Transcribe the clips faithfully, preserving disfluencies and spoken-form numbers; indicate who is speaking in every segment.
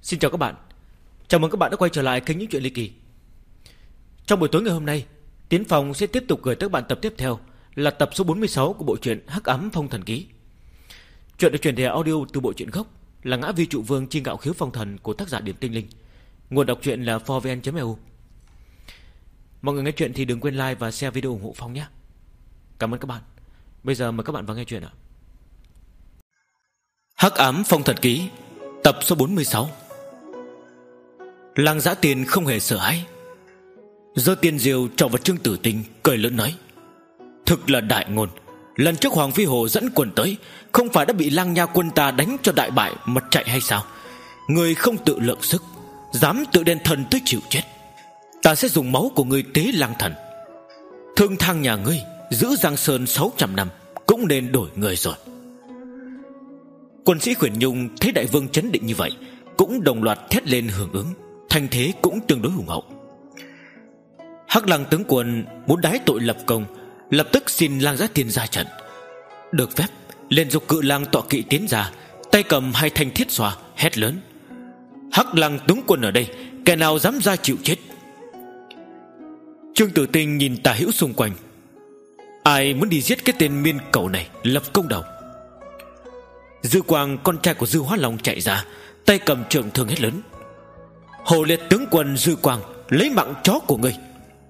Speaker 1: Xin chào các bạn. Chào mừng các bạn đã quay trở lại kênh Những Chuyện Ly Kỳ. Trong buổi tối ngày hôm nay, Tiến Phong sẽ tiếp tục gửi tới các bạn tập tiếp theo là tập số bốn mươi sáu của bộ truyện Hắc Ám Phong Thần Ký. Chuyện được truyền thể audio từ bộ truyện gốc là Ngã Vi Trụ Vương Chi Ngạo Khiếu Phong Thần của tác giả Điểm Tinh Linh. Nguồn đọc truyện là four v n chấm e u. Mọi người nghe chuyện thì đừng quên like và share video ủng hộ Phong nhé. Cảm ơn các bạn. Bây giờ mời các bạn vào nghe chuyện ạ. Hắc Ám Phong Thần Ký, tập số bốn mươi sáu. Lăng Dã Tiên không hề sợ hãi, giơ tiên diều trỏ vào Trương Tử Tinh, cười lớn nói: thực là đại ngôn. Lần trước Hoàng Phi Hồ dẫn quân tới, không phải đã bị Lang Nha quân ta đánh cho đại bại mà chạy hay sao? Người không tự lượng sức, dám tự đem thân tới chịu chết. Ta sẽ dùng máu của người tế lang thần. Thương thang nhà ngươi giữ Giang Sơn sáu trăm năm cũng nên đổi người rồi. Quân sĩ Khuyển Nhung thấy đại vương chấn định như vậy, cũng đồng loạt thét lên hưởng ứng, thành thế cũng tương đối hùng hậu. Hắc Lăng tướng quân muốn đái tội lập công, lập tức xin Lang Dã Tiên ra trận. Được phép, liền dục cự lang tọa kỵ tiến ra, tay cầm hai thanh thiết xoa, hét lớn: Hắc Lăng tướng quân ở đây, kẻ nào dám ra chịu chết? Trương Tử Tinh nhìn tả hữu xung quanh, ai muốn đi giết cái tên miên cẩu này lập công đầu? Dư Quang, con trai của Dư Hóa Long chạy ra, tay cầm trường thương hét lớn: Hồ Liệt tướng quân Dư Quang, lấy mạng chó của ngươi!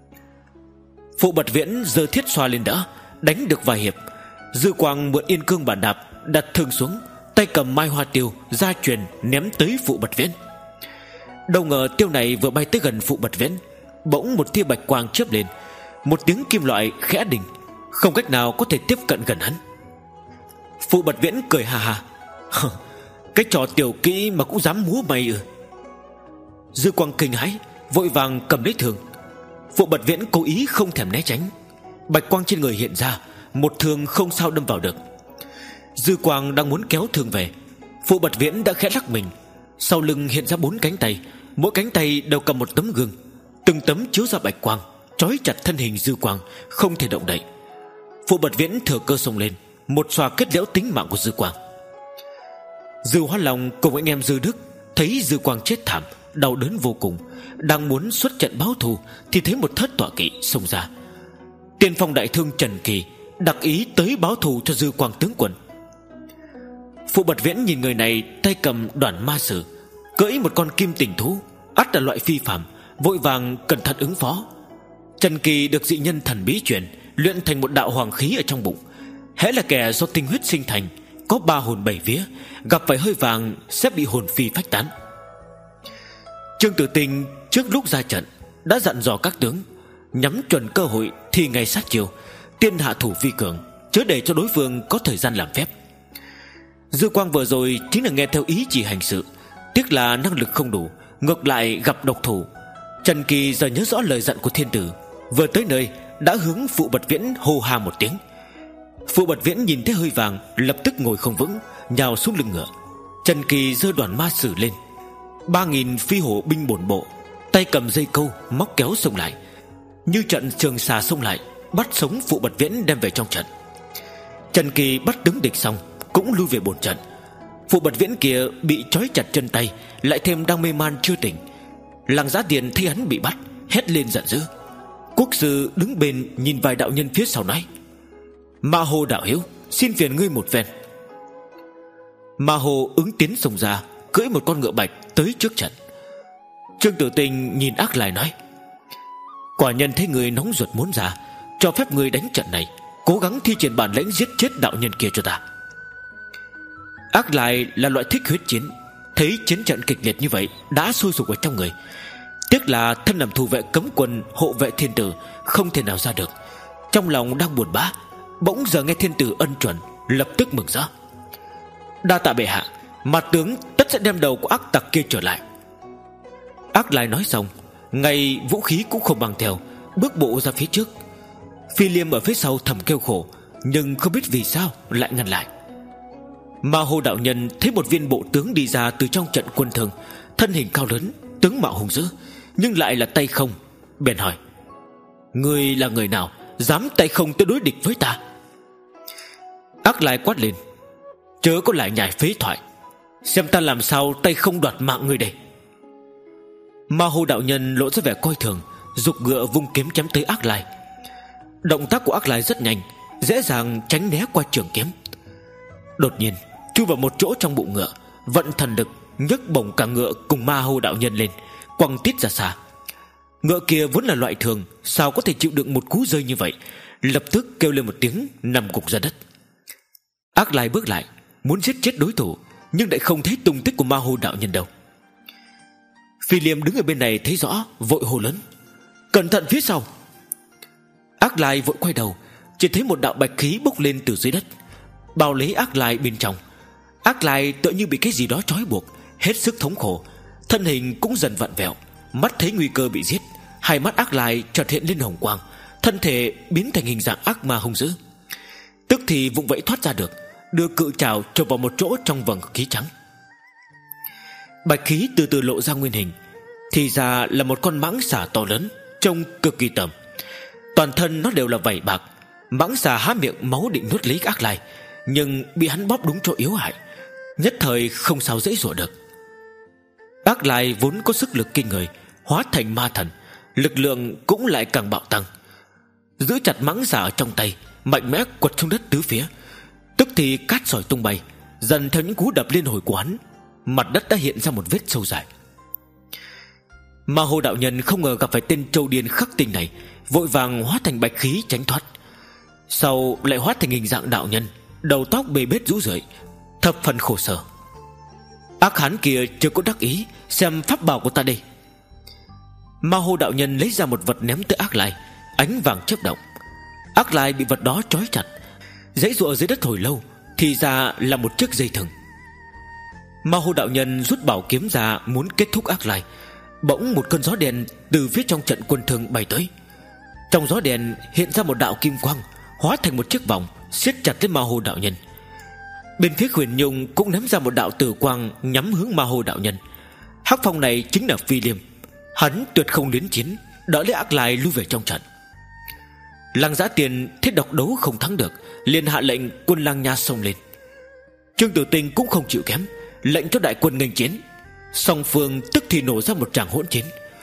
Speaker 1: Phụ Bật Viễn giơ thiết xoa lên đỡ, đánh được vài hiệp. Dư Quang mượn yên cương bản đạp, đặt thương xuống, tay cầm mai hoa tiêu ra truyền ném tới Phụ Bật Viễn. Đâu ngờ tiêu này vừa bay tới gần Phụ Bật Viễn, bỗng một tia bạch quang chớp lên, một tiếng kim loại khẽ đình, không cách nào có thể tiếp cận gần hắn. Phụ Bật Viễn cười hà hà: cái trò tiểu kỹ mà cũng dám múa may ư? Dư Quang kinh hãi, vội vàng cầm lấy thương. Phụ Bật Viễn cố ý không thèm né tránh, bạch quang trên người hiện ra, một thương không sao đâm vào được. Dư Quang đang muốn kéo thương về, Phụ Bật Viễn đã khẽ lắc mình, sau lưng hiện ra bốn cánh tay, mỗi cánh tay đều cầm một tấm gương, từng tấm chiếu ra bạch quang, trói chặt thân hình Dư Quang, không thể động đậy. Phụ Bật Viễn thừa cơ xông lên, một xoa kết liễu tính mạng của Dư Quang. Dư Hóa Long cùng anh em Dư Đức thấy Dư Quang chết thảm, đau đớn vô cùng, đang muốn xuất trận báo thù thì thấy một thất tọa kỵ xông ra. Tiên phong đại thương Trần Kỳ đặc ý tới báo thù cho Dư Quang tướng quân. Phụ Bật Viễn nhìn người này tay cầm đoàn ma sử, cưỡi một con kim tình thú, ắt là loại phi phàm, vội vàng cẩn thận ứng phó. Trần Kỳ được dị nhân thần bí truyền, luyện thành một đạo hoàng khí ở trong bụng, hễ là kẻ do tinh huyết sinh thành, có ba hồn bảy vía, gặp phải hơi vàng sẽ bị hồn phi phách tán. Trương Tử Tinh trước lúc ra trận đã dặn dò các tướng nhắm chuẩn cơ hội thì ngày sát chiều, tiên hạ thủ vi cường, chớ để cho đối phương có thời gian làm phép. Dư Quang vừa rồi chính là nghe theo ý chỉ hành sự, tiếc là năng lực không đủ, ngược lại gặp độc thủ. Trần Kỳ giờ nhớ rõ lời dặn của thiên tử, vừa tới nơi đã hướng Phụ Bật Viễn hô ha một tiếng. Phụ Bật Viễn nhìn thấy hơi vàng, lập tức ngồi không vững, nhào xuống lưng ngựa. Trần Kỳ giơ đoàn ma sử lên, ba nghìn phi hổ binh bổn bộ, tay cầm dây câu móc kéo xông lại, như trận trường xà xông lại, bắt sống Phụ Bật Viễn đem về trong trận. Trần Kỳ bắt đứng địch xong cũng lui về bổn trận. Phụ Bật Viễn kia bị trói chặt chân tay, lại thêm đang mê man chưa tỉnh. Lăng Dã Tiên thấy hắn bị bắt, hét lên giận dữ. Quốc sư đứng bên nhìn vài đạo nhân phía sau nói: Ma Hồ đạo hiếu, xin phiền ngươi một phen. Ma Hồ ứng tiến xông ra, cưỡi một con ngựa bạch tới trước trận. Trương Tử Tinh nhìn Ác Lai nói: quả nhân thấy người nóng ruột muốn ra, cho phép người đánh trận này, cố gắng thi triển bản lĩnh giết chết đạo nhân kia cho ta. Ác Lai là loại thích huyết chiến, thấy chiến trận kịch liệt như vậy đã sôi sục ở trong người. Tiếc là thân làm thủ vệ cấm quân hộ vệ thiên tử, không thể nào ra được. Trong lòng đang buồn bã, bỗng giờ nghe thiên tử ân chuẩn, lập tức mừng rỡ: đa tạ bệ hạ, mà tướng tất sẽ đem đầu của ác tặc kia trở lại. Ác Lai nói xong, ngay vũ khí cũng không mang theo, bước bộ ra phía trước. Phi Liêm ở phía sau thầm kêu khổ, nhưng không biết vì sao lại ngăn lại. Ma Hồ đạo nhân thấy một viên bộ tướng đi ra từ trong trận quân thường, thân hình cao lớn, tướng mạo hùng dữ, nhưng lại là tay không, bèn hỏi: ngươi là người nào, dám tay không tới đối địch với ta? Ác Lai quát lên: chớ có lại nhải phế thoại, xem ta làm sao tay không đoạt mạng ngươi đây. Ma Hồ đạo nhân lộ ra vẻ coi thường, giục ngựa vung kiếm chém tới Ác Lai. Động tác của Ác Lai rất nhanh, dễ dàng tránh né qua trường kiếm. Đột nhiên chui vào một chỗ trong bụng ngựa, vận thần lực nhấc bổng cả ngựa cùng Ma Hồ đạo nhân lên, quăng tít ra xa. Ngựa kia vốn là loại thường, sao có thể chịu đựng một cú rơi như vậy, lập tức kêu lên một tiếng, nằm gục ra đất. Ác Lai bước lại muốn giết chết đối thủ, nhưng lại không thấy tung tích của Ma Hồ đạo nhân đâu. Phi Liêm đứng ở bên này thấy rõ, vội hô lớn: cẩn thận phía sau! Ác Lai vội quay đầu, chỉ thấy một đạo bạch khí bốc lên từ dưới đất, bao lấy Ác Lai bên trong. Ác Lai tựa như bị cái gì đó trói buộc, hết sức thống khổ, thân hình cũng dần vặn vẹo. Mắt thấy nguy cơ bị giết, hai mắt Ác Lai chợt hiện lên hồng quang, thân thể biến thành hình dạng ác ma hung dữ. Tức thì vụng vẫy thoát ra được, đưa cự trảo chộp vào một chỗ trong vầng khí trắng. Bạch khí từ từ lộ ra nguyên hình, thì ra là một con mãng xà to lớn, trông cực kỳ tởm. Toàn thân nó đều là vảy bạc. Mãng xà há miệng máu định nuốt lấy Ác Lai, nhưng bị hắn bóp đúng chỗ yếu hại, nhất thời không sao dễ dụa được. Ác Lai vốn có sức lực kinh người, hóa thành ma thần, lực lượng cũng lại càng bạo tăng. Giữ chặt mãng xà ở trong tay, mạnh mẽ quật xuống đất tứ phía. Tức thì cát sỏi tung bay, dần theo những cú đập liên hồi của hắn, mặt đất đã hiện ra một vết sâu dài. Ma Hồ đạo nhân không ngờ gặp phải tên trâu điên khắc tinh này, vội vàng hóa thành bạch khí tránh thoát. Sau lại hóa thành hình dạng đạo nhân, đầu tóc bê bết rũ rượi, thập phần khổ sở. Ác hán kia chưa có đắc ý, xem pháp bảo của ta đây. Ma Hồ đạo nhân lấy ra một vật ném tới Ác Lai, ánh vàng chớp động. Ác Lai bị vật đó trói chặt, giãy giụa dưới đất hồi lâu, thì ra là một chiếc dây thừng. Ma Hồ đạo nhân rút bảo kiếm ra muốn kết thúc Ác Lai. Bỗng một cơn gió đen từ phía trong trận quân thương bay tới. Trong gió đen hiện ra một đạo kim quang, hóa thành một chiếc vòng siết chặt lấy Ma Hồ đạo nhân. Bên phía Huyền Nhung cũng ném ra một đạo tử quang nhắm hướng Ma Hồ đạo nhân. Hắc phong này chính là Phi Liêm, hắn tuyệt không liến chiến, đỡ lấy Ác Lai lui về trong trận. Lăng Giã Tiền thấy độc đấu không thắng được, liền hạ lệnh quân Lang Nha xông lên. Trương Tử Tinh cũng không chịu kém, lệnh cho đại quân nghênh chiến. Song phương tức thì nổ ra một tràng hỗn chiến.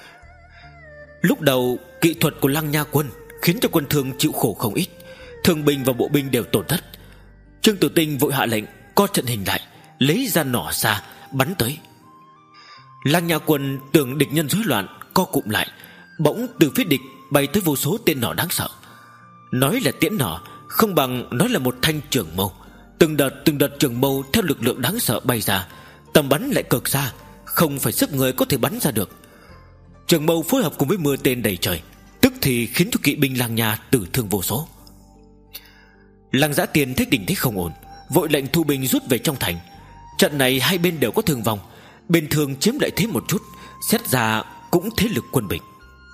Speaker 1: Lúc đầu kỹ thuật của Lăng Nha quân khiến cho quân Thương chịu khổ không ít, thương binh và bộ binh đều tổn thất. Trương Tử Tinh vội hạ lệnh co trận hình lại, lấy ra nỏ xa bắn tới. Lăng Nha quân tưởng địch nhân rối loạn, co cụm lại. Bỗng từ phía địch bay tới vô số tên nỏ đáng sợ. Nói là tiễn nỏ không bằng nói là một thanh trường mâu. Từng đợt từng đợt trường mâu theo lực lượng đáng sợ bay ra, tầm bắn lại cực xa, không phải sức người có thể bắn ra được. Trường mâu phối hợp cùng với mưa tên đầy trời, tức thì khiến cho kỵ binh Lăng Nha tử thương vô số. Lăng Giã Tiền thấy tình thế không ổn, vội lệnh thu binh rút về trong thành. Trận này hai bên đều có thương vong, bên thường chiếm lợi thế một chút, xét ra cũng thế lực quân bình.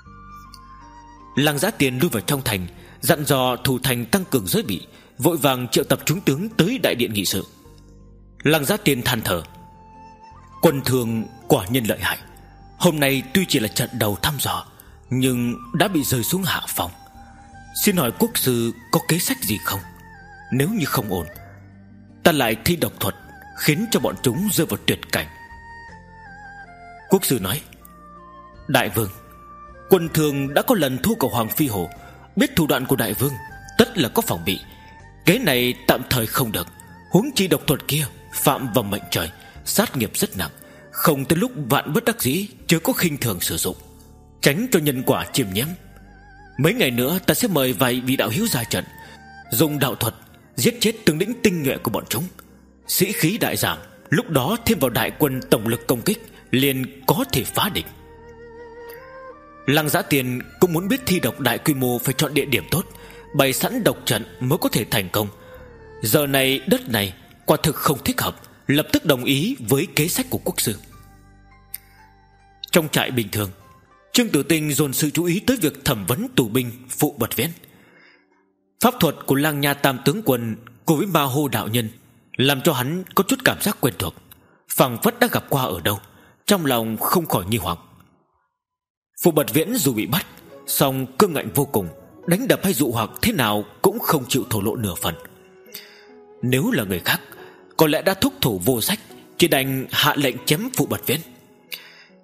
Speaker 1: Lăng Giã Tiền lui vào trong thành, dặn dò thủ thành tăng cường giới bị, vội vàng triệu tập chúng tướng tới đại điện nghị sự. Lăng Giã Tiền than thở: quân Thường quả nhân lợi hại. Hôm nay tuy chỉ là trận đầu thăm dò, nhưng đã bị rơi xuống hạ phòng. Xin hỏi quốc sư có kế sách gì không? Nếu như không ổn, ta lại thi độc thuật, khiến cho bọn chúng rơi vào tuyệt cảnh. Quốc sư nói: đại vương, quân Thường đã có lần thua cầu Hoàng Phi Hồ, biết thủ đoạn của đại vương, tất là có phòng bị. Kế này tạm thời không được, huống chi độc thuật kia phạm vào mệnh trời, sát nghiệp rất nặng, không tới lúc vạn bất đắc dĩ chớ có khinh thường sử dụng, tránh cho nhân quả chiêm nhiễm. Mấy ngày nữa ta sẽ mời vài vị đạo hữu ra trận, dùng đạo thuật giết chết tướng lĩnh tinh nhuệ của bọn chúng, sĩ khí đại giảm. Lúc đó thêm vào đại quân tổng lực công kích, liền có thể phá địch. Lăng Giã Tiền cũng muốn biết thi độc đại quy mô phải chọn địa điểm tốt, bày sẵn độc trận mới có thể thành công. Giờ này đất này quả thực không thích hợp, lập tức đồng ý với kế sách của quốc sư. Trong trại bình thường, Trương Tử Tinh dồn sự chú ý tới việc thẩm vấn tù binh Phụ Bật Viễn. Pháp thuật của Lăng Nha Tam tướng quân cùng với Ma Hồ đạo nhân làm cho hắn có chút cảm giác quen thuộc, phảng phất đã gặp qua ở đâu, trong lòng không khỏi nghi hoặc. Phụ Bật Viễn dù bị bắt, song cương ngạnh vô cùng, đánh đập hay dụ hoặc thế nào cũng không chịu thổ lộ nửa phần. Nếu là người khác, có lẽ đã thúc thủ vô sách, chỉ đành hạ lệnh chém Phụ Bật Viễn.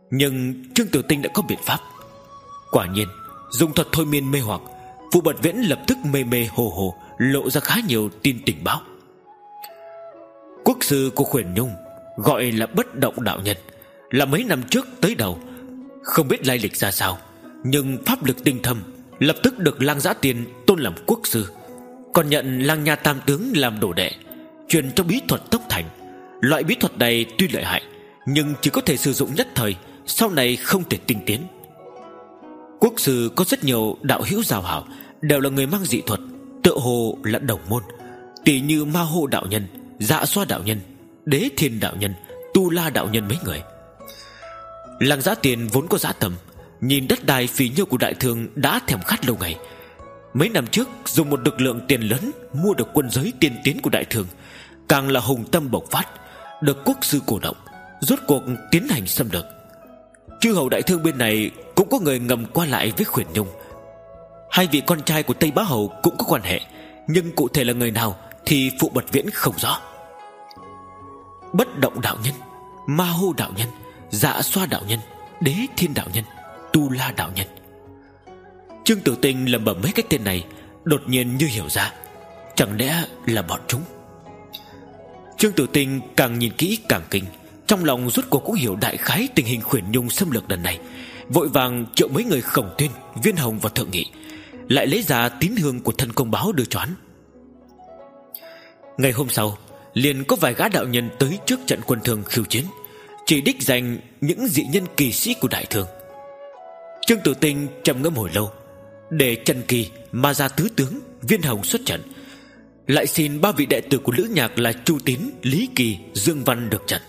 Speaker 1: Nhưng Trương Tử Tinh đã có biện pháp. Quả nhiên dùng thuật thôi miên mê hoặc, Phụ Bật Viễn lập tức mê mê hồ hồ lộ ra khá nhiều tin tình báo. Quốc sư của Khuyển Nhung gọi là Bất Động đạo nhân, là mấy năm trước tới đầu, không biết lai lịch ra sao, nhưng pháp lực tinh thâm, lập tức được Lang Giã Tiên tôn làm quốc sư, còn nhận Lang Nha Tam Tướng làm đồ đệ, truyền cho bí thuật tốc thành. Loại bí thuật này tuy lợi hại, nhưng chỉ có thể sử dụng nhất thời, sau này không thể tinh tiến. Quốc sư có rất nhiều đạo hữu giao hảo, đều là người mang dị thuật, tựa hồ là đồng môn, tỷ như Ma Hô đạo nhân, Dạ Xoa đạo nhân, Đế Thiên đạo nhân, Tu La đạo nhân mấy người. Lang Giã Tiên vốn có dã tâm, nhìn đất đai phì nhiêu của đại thương đã thèm khát lâu ngày. Mấy năm trước dùng một lực lượng tiền lớn mua được quân giới tiên tiến của đại thương, càng là hùng tâm bộc phát, được quốc sư cổ động, rốt cuộc tiến hành xâm lược. Chư hầu đại thương bên này cũng có người ngầm qua lại với Khuyển Nhung. Hai vị con trai của Tây Bá Hầu cũng có quan hệ, nhưng cụ thể là người nào thì Phụ Bật Viễn không rõ. Bất Động đạo nhân, Ma Hô đạo nhân, Dạ Xoa đạo nhân, Đế Thiên đạo nhân, Tu La đạo nhân. Trương Tử Tinh lẩm bẩm mấy cái tên này, đột nhiên như hiểu ra, chẳng lẽ là bọn chúng. Trương Tử Tinh càng nhìn kỹ càng kinh, trong lòng rốt cuộc cũng hiểu đại khái tình hình Khuyển Nhung xâm lược lần này, vội vàng triệu mấy người Khổng Tuyên, Viên Hồng và Thượng Nghị, lại lấy ra tín hương của thân công báo đưa cho hắn. Ngày hôm sau, liền có vài gã đạo nhân tới trước trận quân Thương khiêu chiến, chỉ đích danh những dị nhân kỳ sĩ của đại thương. Trương Tử Tinh trầm ngâm hồi lâu, để Trần Kỳ, Ma Gia tứ tướng, Viên Hồng xuất trận, lại xin ba vị đệ tử của Lữ Nhạc là Chu Tín, Lý Kỳ, Dương Văn được trận.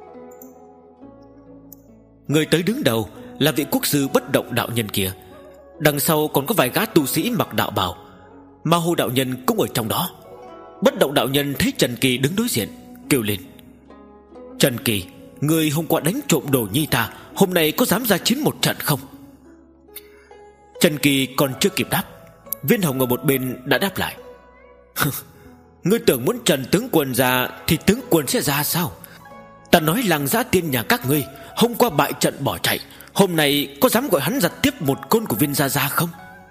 Speaker 1: Người tới đứng đầu là vị quốc sư Bất Động đạo nhân kia, đằng sau còn có vài gã tu sĩ mặc đạo bào. Ma Hô đạo nhân cũng ở trong đó. Bất Động đạo nhân thấy Trần Kỳ đứng đối diện, kêu lên: Trần Kỳ, người hôm qua đánh trộm đồ nhi ta, hôm nay có dám ra chiến một trận không? Trần Kỳ còn chưa kịp đáp, Viên Hồng ở một bên đã đáp lại: Ngươi tưởng muốn Trần tướng quân ra thì tướng quân sẽ ra sao? Ta nói Lang Giã Tiên nhà các ngươi hôm qua bại trận bỏ chạy, hôm nay có dám gọi hắn giật tiếp một côn của Viên gia gia không?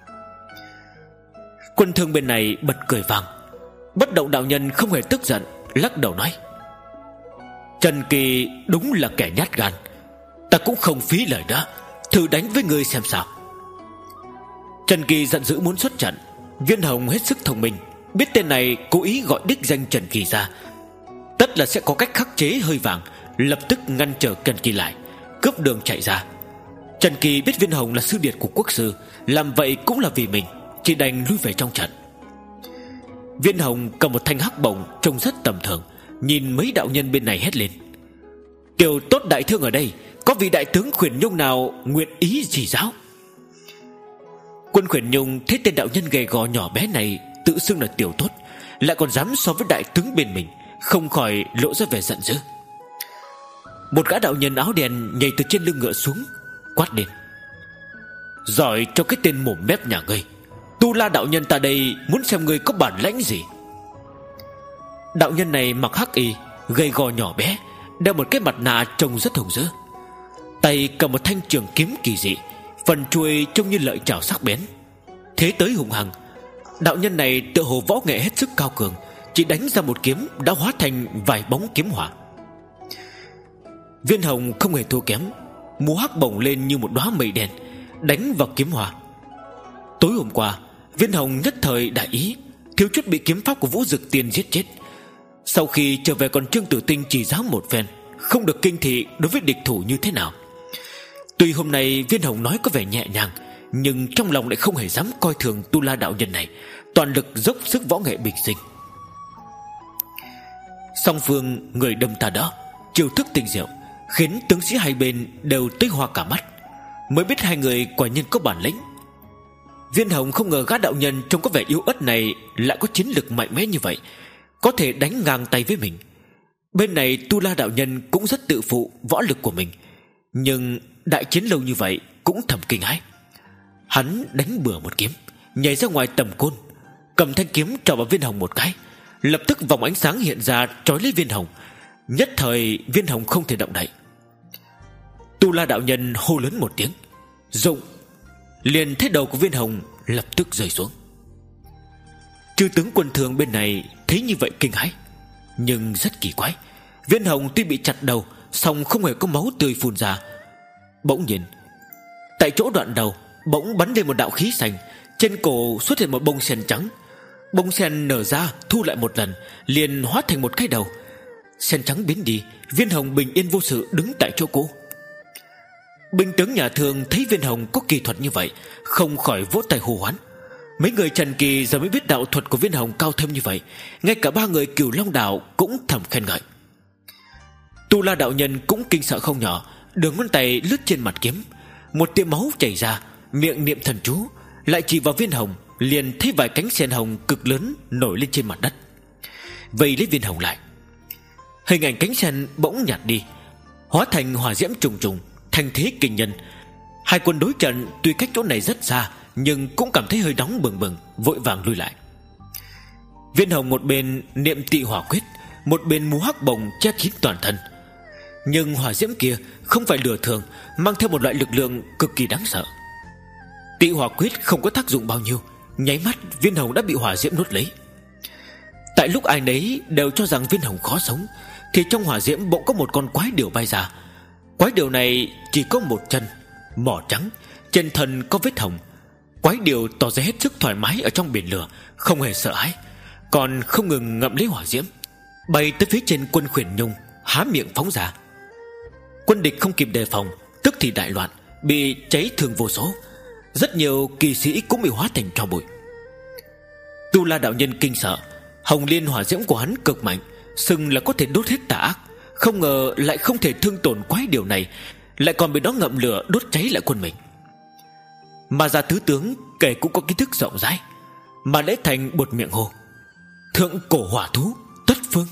Speaker 1: Quân Thương bên này bật cười vang. Bất Động đạo nhân không hề tức giận, lắc đầu nói: Trần Kỳ đúng là kẻ nhát gan, ta cũng không phí lời đó, thử đánh với ngươi xem sao. Trần Kỳ giận dữ muốn xuất trận. Viên Hồng hết sức thông minh, biết tên này cố ý gọi đích danh Trần Kỳ ra, tất là sẽ có cách khắc chế hơi vàng, lập tức ngăn trở Trần Kỳ lại, cướp đường chạy ra. Trần Kỳ biết Viên Hồng là sư điệt của quốc sư, làm vậy cũng là vì mình, chỉ đành lui về trong trận. Viên Hồng cầm một thanh hắc bổng trông rất tầm thường, nhìn mấy đạo nhân bên này hét lên: Kiều tốt đại thương ở đây, có vị đại tướng Khuyển Nhung nào nguyện ý chỉ giáo? Quân Khuyển Nhung thấy tên đạo nhân gầy gò nhỏ bé này tự xưng là tiểu tốt, lại còn dám so với đại tướng bên mình, không khỏi lộ ra vẻ giận dữ. Một gã đạo nhân áo đen nhảy từ trên lưng ngựa xuống, quát lên: Giỏi cho cái tên mồm mép nhà ngươi, Tu La đạo nhân ta đây muốn xem ngươi có bản lãnh gì. Đạo nhân này mặc hắc y, gầy gò nhỏ bé, đeo một cái mặt nạ trông rất hung dữ, tay cầm một thanh trường kiếm kỳ dị, phần chuôi trông như lợi chảo sắc bén, thế tới hùng hăng. Đạo nhân này tựa hồ võ nghệ hết sức cao cường, chỉ đánh ra một kiếm đã hóa thành vài bóng kiếm hỏa. Viên Hồng không hề thua kém, múa hắc bổng lên như một đóa mây đen, đánh vào kiếm hỏa. Tối hôm qua Viên Hồng nhất thời đại ý, thiếu chút bị kiếm pháp của Vũ Dực Tiên giết chết. Sau khi trở về còn Trương Tử Tinh chỉ giáo một phen, không được kinh thị đối với địch thủ như thế nào. Tuy hôm nay Viên Hồng nói có vẻ nhẹ nhàng, nhưng trong lòng lại không hề dám coi thường Tu La đạo nhân này, toàn lực dốc sức võ nghệ bình sinh. Song phương người đâm ta đó, chiêu thức tinh diệu, khiến tướng sĩ hai bên đều tới hoa cả mắt, mới biết hai người quả nhiên có bản lĩnh. Viên Hồng không ngờ gã đạo nhân trông có vẻ yếu ớt này lại có chiến lực mạnh mẽ như vậy, có thể đánh ngang tay với mình. Bên này Tu La đạo nhân cũng rất tự phụ võ lực của mình, nhưng đại chiến lâu như vậy cũng thầm kinh hãi. Hắn đánh bừa một kiếm, nhảy ra ngoài tầm côn, cầm thanh kiếm trỏ vào Viên Hồng một cái, lập tức vòng ánh sáng hiện ra trói lấy Viên Hồng. Nhất thời Viên Hồng không thể động đậy. Tu La đạo nhân hô lớn một tiếng dụng, liền thấy đầu của Viên Hồng lập tức rơi xuống. Chư tướng quân thường bên này thấy như vậy kinh hãi, nhưng rất kỳ quái, Viên Hồng tuy bị chặt đầu, song không hề có máu tươi phun ra. Bỗng nhiên, tại chỗ đoạn đầu bỗng bắn lên một đạo khí xanh, trên cổ xuất hiện một bông sen trắng. Bông sen nở ra, thu lại một lần, liền hóa thành một cái đầu. Sen trắng biến đi, Viên Hồng bình yên vô sự đứng tại chỗ cũ. Binh tướng nhà Thường thấy Viên Hồng có kỳ thuật như vậy, không khỏi vỗ tay hô hoán. Mấy người Trần Kỳ giờ mới biết đạo thuật của Viên Hồng cao thâm như vậy, ngay cả ba người Cửu Long Đạo cũng thầm khen ngợi. Tu La đạo nhân cũng kinh sợ không nhỏ, đường ngón tay lướt trên mặt kiếm, một tia máu chảy ra, miệng niệm thần chú, lại chỉ vào Viên Hồng, liền thấy vài cánh sen hồng cực lớn nổi lên trên mặt đất, vây lấy Viên Hồng lại. Hình ảnh cánh sen bỗng nhạt đi, hóa thành hỏa diễm trùng trùng, thành thế kinh nhân. Hai quân đối trận tuy cách chỗ này rất xa, nhưng cũng cảm thấy hơi nóng bừng bừng, vội vàng lui lại. Viên Hồng một bên niệm tị hỏa quyết, một bên múa hắc bồng che kín toàn thân. Nhưng hỏa diễm kia không phải lửa thường, mang theo một loại lực lượng cực kỳ đáng sợ. Tị hỏa quyết không có tác dụng bao nhiêu, nháy mắt Viên Hồng đã bị hỏa diễm nuốt lấy. Tại lúc ai nấy đều cho rằng Viên Hồng khó sống, thì trong hỏa diễm bỗng có một con quái điểu bay ra. Quái điểu này chỉ có một chân, mỏ trắng, trên thân có vết hồng. Quái điểu tỏ ra hết sức thoải mái ở trong biển lửa, không hề sợ hãi, còn không ngừng ngậm lấy hỏa diễm, bay tới phía trên quân Khuyển Nhung, há miệng phóng ra. Quân địch không kịp đề phòng, tức thì đại loạn, bị cháy thương vô số. Rất nhiều kỳ sĩ cũng bị hóa thành tro bụi. Tu La đạo nhân kinh sợ, hồng liên hỏa diễm của hắn cực mạnh, xưng là có thể đốt hết tà ác, không ngờ lại không thể thương tổn quái điều này, lại còn bị nó ngậm lửa đốt cháy lại quân mình. Mà Gia Tứ tướng kể cũng có kiến thức rộng rãi, mà Lễ Thành buột miệng hô: thượng cổ hỏa thú Tất Phương.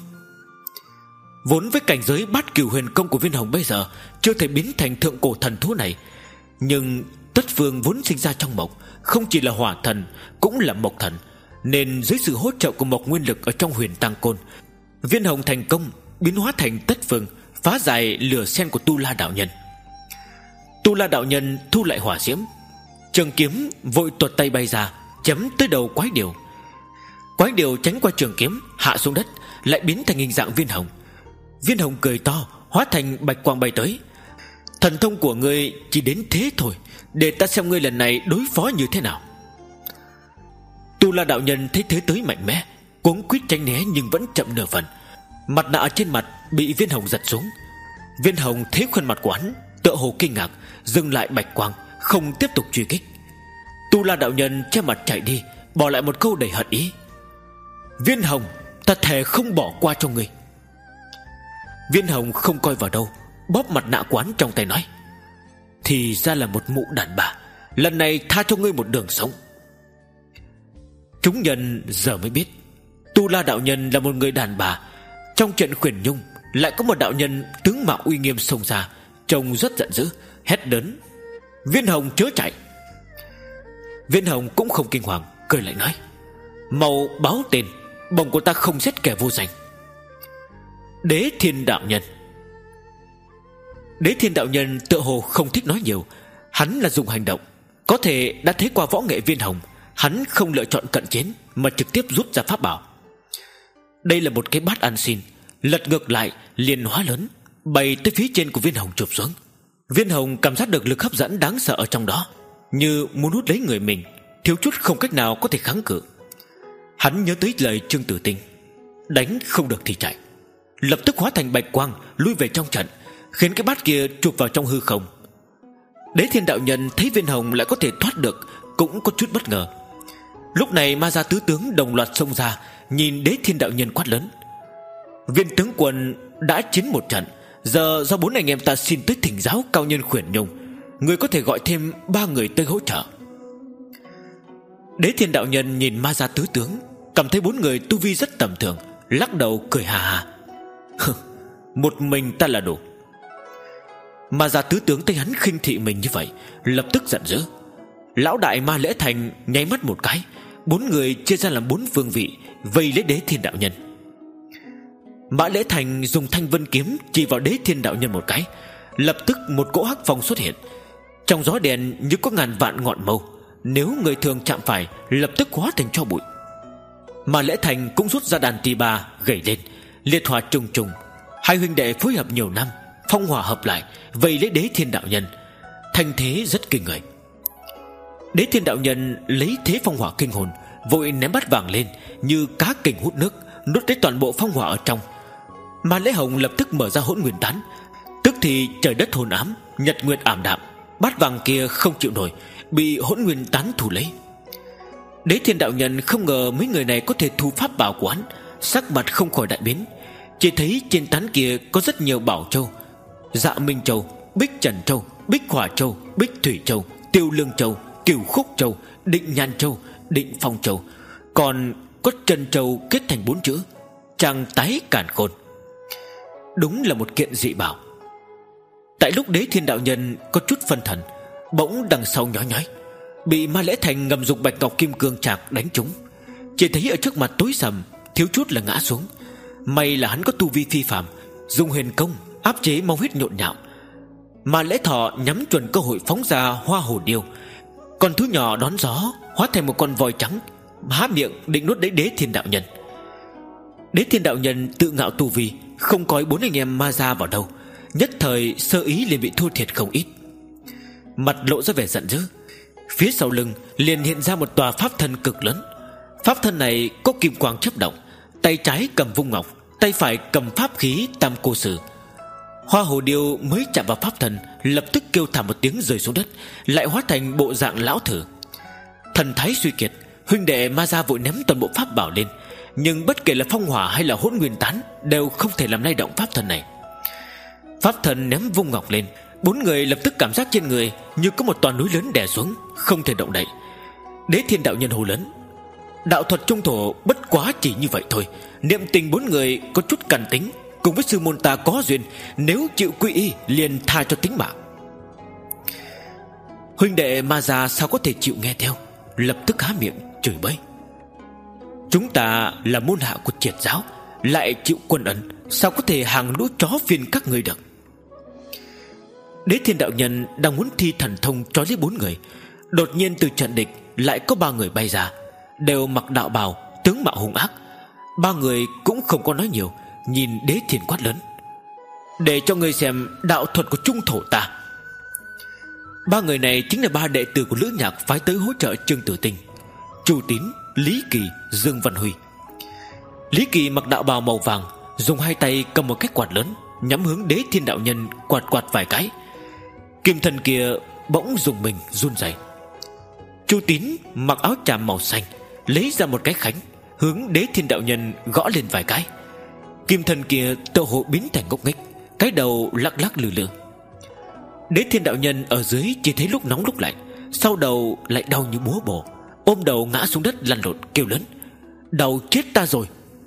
Speaker 1: Vốn với cảnh giới bát cửu huyền công của Viên Hồng bây giờ chưa thể biến thành thượng cổ thần thú này, nhưng Tất Phương vốn sinh ra trong mộc, không chỉ là hỏa thần cũng là mộc thần, nên dưới sự hỗ trợ của mộc nguyên lực ở trong Huyền Tang Côn, Viên Hồng thành công biến hóa thành Tất Phương, phá giải lửa sen của Tu La đạo nhân. Tu La đạo nhân thu lại hỏa diễm, trường kiếm vội tuột tay bay ra, chém tới đầu quái điều. Quái điều tránh qua trường kiếm, hạ xuống đất, lại biến thành hình dạng Viên Hồng. Viên Hồng cười to, hóa thành bạch quang bay tới. Thần thông của ngươi chỉ đến thế thôi, để ta xem ngươi lần này đối phó như thế nào. Tu La đạo nhân thấy thế tới mạnh mẽ, cuống quýt tránh né nhưng vẫn chậm nửa phần. Mặt nạ trên mặt bị Viên Hồng giật xuống. Viên Hồng thấy khuôn mặt của hắn tựa hồ kinh ngạc, dừng lại bạch quang, không tiếp tục truy kích. Tu La đạo nhân che mặt chạy đi, bỏ lại một câu đầy hận ý: Viên Hồng, ta thề không bỏ qua cho ngươi. Viên Hồng không coi vào đâu, bóp mặt nạ quán trong tay nói: thì ra là một mụ đàn bà, lần này tha cho ngươi một đường sống. Chúng nhân giờ mới biết Tu La đạo nhân là một người đàn bà. Trong trận Khuyển Nhung lại có một đạo nhân tướng mạo uy nghiêm xông ra, trông rất giận dữ, hét lớn: Viên Hồng chớ chạy. Viên Hồng cũng không kinh hoàng, cười lại nói: mau báo tên, bồng của ta không giết kẻ vô danh. Đế Thiên đạo nhân. Đế Thiên đạo nhân tựa hồ không thích nói nhiều, hắn là dùng hành động. Có thể đã thấy qua võ nghệ Viên Hồng, hắn không lựa chọn cận chiến mà trực tiếp rút ra pháp bảo. Đây là một cái bát ăn xin, lật ngược lại liền hóa lớn, bay tới phía trên của Viên Hồng chụp xuống. Viên Hồng cảm giác được lực hấp dẫn đáng sợ ở trong đó, như muốn hút lấy người mình, thiếu chút không cách nào có thể kháng cự. Hắn nhớ tới lời Trương Tử Tinh: đánh không được thì chạy, lập tức hóa thành bạch quang lui về trong trận, khiến cái bát kia chụp vào trong hư không. Đế Thiên đạo nhân thấy Viên Hồng lại có thể thoát được, cũng có chút bất ngờ. Lúc này Ma Gia tứ tướng đồng loạt xông ra, nhìn Đế Thiên đạo nhân quát lớn: Viên tướng quân đã chiến một trận, giờ do bốn anh em ta xin tới thỉnh giáo cao nhân Khuyển Nhung, người có thể gọi thêm ba người tới hỗ trợ. Đế Thiên đạo nhân nhìn Ma Gia tứ tướng, cảm thấy bốn người tu vi rất tầm thường, lắc đầu cười hà hà: một mình ta là đủ. Ma Gia tứ tướng thấy hắn khinh thị mình như vậy, lập tức giận dữ. Lão đại Ma Lễ Thành nháy mắt một cái, bốn người chia ra làm bốn phương vị, vây lấy Đế Thiên đạo nhân. Mã Lễ Thành dùng thanh vân kiếm chỉ vào Đế Thiên đạo nhân một cái, lập tức một cỗ hắc phong xuất hiện. Trong gió đen như có ngàn vạn ngọn mâu, nếu người thường chạm phải lập tức hóa thành tro bụi. Mà Lễ Thành cũng rút ra đàn tỳ bà gảy lên, liệt hỏa trùng trùng. Hai huynh đệ phối hợp nhiều năm, phong hỏa hợp lại, vây lấy Đế Thiên đạo nhân. Thanh thế rất kinh người. Đế Thiên đạo nhân lấy thế phong hỏa kinh hồn, vội ném bát vàng lên như cá kình hút nước, nuốt lấy toàn bộ phong hỏa ở trong. Mà Lễ Hồng lập tức mở ra hỗn nguyên tán, tức thì trời đất hồn ám, nhật nguyệt ảm đạm. Bát vàng kia không chịu nổi, bị hỗn nguyên tán thủ lấy. Đế Thiên đạo nhân không ngờ mấy người này có thể thu pháp bảo của hắn, sắc mặt không khỏi đại biến. Chỉ thấy trên tán kia có rất nhiều bảo châu: Dạ Minh Châu, Bích Trần Châu, Bích Hỏa Châu, Bích Thủy Châu, Tiêu Lương Châu, Cửu Khúc Châu, Định Nhan Châu, Định Phong Châu. Còn có Trần Châu kết thành bốn chữ: Trang Tái Càn Khôn. Đúng là một kiện dị bảo. Tại lúc Đế Thiên đạo nhân có chút phân thần, bỗng đằng sau nhói nhói, bị Ma Lễ Thành ngầm dùng bạch ngọc kim cương trạc đánh trúng. Chỉ thấy ở trước mặt tối sầm, thiếu chút là ngã xuống. May là hắn có tu vi phi phàm, dùng huyền công áp chế máu huyết nhộn nhạo. Ma Lễ Thọ nhắm chuẩn cơ hội phóng ra hoa hồ điêu. Con thú nhỏ đón gió hóa thành một con voi trắng, há miệng định nuốt lấy Đế Thiên đạo nhân. Đế Thiên đạo nhân tự ngạo tu vi, không coi bốn anh em ma ra vào đâu, nhất thời sơ ý liền bị thua thiệt không ít. Mặt lộ ra vẻ giận dữ, phía sau lưng liền hiện ra một tòa pháp thân cực lớn. Pháp thân này có kim quang chớp động, tay trái cầm vung ngọc, tay phải cầm pháp khí tam cô sử. Hoa hồ điêu mới chạm vào pháp thân, lập tức kêu thảm một tiếng rơi xuống đất, lại hóa thành bộ dạng lão thử. Thần thái suy kiệt, huynh đệ ma gia vội ném toàn bộ pháp bảo lên, nhưng bất kể là phong hỏa hay là hỗn nguyên tán đều không thể làm lay động pháp thân này. Pháp thân ném vung ngọc lên, bốn người lập tức cảm giác trên người như có một toàn núi lớn đè xuống, không thể động đậy. Đế Thiên đạo nhân hô lớn: Đạo thuật trung thổ bất quá chỉ như vậy thôi. Niệm tình bốn người có chút cằn tính, cùng với sư môn ta có duyên, nếu chịu quy y liền tha cho tính mạng. Huynh đệ ma gia sao có thể chịu nghe theo, lập tức há miệng chửi bới: Chúng ta là môn hạ của Triệt giáo, lại chịu quân ấn, sao có thể hàng lũ chó phiền các người được. Đế Thiên đạo nhân đang muốn thi thần thông trói lấy bốn người, đột nhiên từ trận địch lại có ba người bay ra, đều mặc đạo bào, tướng mạo hung ác. Ba người cũng không có nói nhiều, nhìn Đế Thiên quát lớn: Để cho ngươi xem đạo thuật của trung thổ ta. Ba người này chính là ba đệ tử của Lữ Nhạc phái tới hỗ trợ Trương Tử Tinh: Chu Tín, Lý Kỳ, Dương Văn Huy. Lý Kỳ mặc đạo bào màu vàng, dùng hai tay cầm một cái quạt lớn, nhắm hướng Đế Thiên đạo nhân quạt quạt vài cái. Kim thần kia bỗng dùng mình run rẩy. Chu Tín mặc áo tràm màu xanh, lấy ra một cái khánh, hướng Đế Thiên đạo nhân gõ lên vài cái. Kim thần kia tựa hồ biến thành ngốc nghếch, cái đầu lắc lắc lư lư. Đế Thiên đạo nhân ở dưới chỉ thấy lúc nóng lúc lạnh, sau đầu lại đau như búa bổ, ôm đầu ngã xuống đất lăn lộn kêu lớn: Đầu chết ta rồi.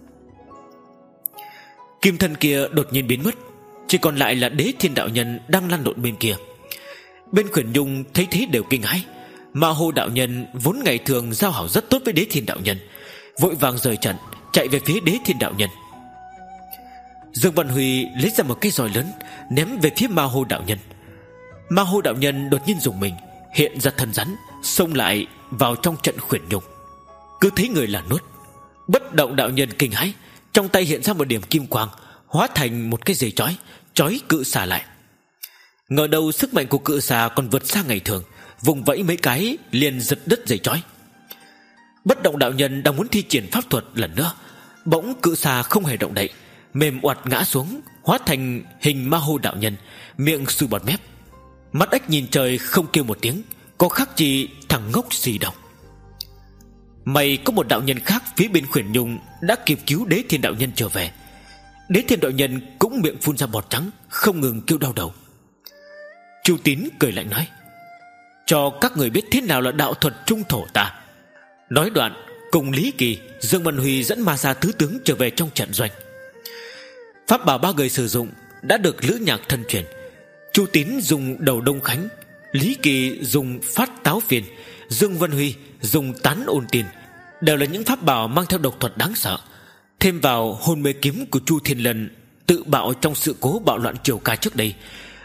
Speaker 1: Kim thân kia đột nhiên biến mất, chỉ còn lại là Đế Thiên đạo nhân đang lăn lộn bên kia. Bên Khuyển Nhung thấy thế đều kinh hãi, mà Hồ đạo nhân vốn ngày thường giao hảo rất tốt với Đế Thiên đạo nhân, vội vàng rời trận chạy về phía Đế Thiên đạo nhân. Dương Văn Huy lấy ra một cái roi lớn ném về phía Ma Hồ đạo nhân. Ma Hồ đạo nhân đột nhiên dùng mình hiện ra thân rắn, xông lại vào trong trận Khuyển Nhung. Cứ thấy người là nuốt. Bất động đạo nhân kinh hãi, trong tay hiện ra một điểm kim quang, hóa thành một cái dây chói, chói cự xà lại. Ngờ đâu sức mạnh của cự xà còn vượt xa ngày thường, vùng vẫy mấy cái liền giật đứt dây chói. Bất động đạo nhân đang muốn thi triển pháp thuật lần nữa, bỗng cự xà không hề động đậy, mềm oặt ngã xuống, hóa thành hình Ma Hồ đạo nhân, miệng sùi bọt mép, mắt ếch nhìn trời không kêu một tiếng, có khác gì thằng ngốc xì độc. May có một đạo nhân khác phía bên Khuyển Nhung đã kịp cứu Đế Thiên đạo nhân trở về. Đế Thiên đạo nhân cũng miệng phun ra bọt trắng, không ngừng kêu đau đầu. Chu Tín cười lạnh nói: Cho các người biết thế nào là đạo thuật trung thổ ta. Nói đoạn cùng Lý Kỳ, Dương Văn Huy dẫn ma gia thứ tướng trở về trong trận doanh. Pháp bảo ba người sử dụng đã được Lữ Nhạc thân truyền. Chu Tín dùng đầu đông khánh, Lý Kỳ dùng phát táo phiền, Dương Văn Huy dùng tán ôn tiền, đều là những pháp bảo mang theo độc thuật đáng sợ. Thêm vào hồn mê kiếm của Chu Thiên Lân tự bạo trong sự cố bạo loạn triều ca trước đây,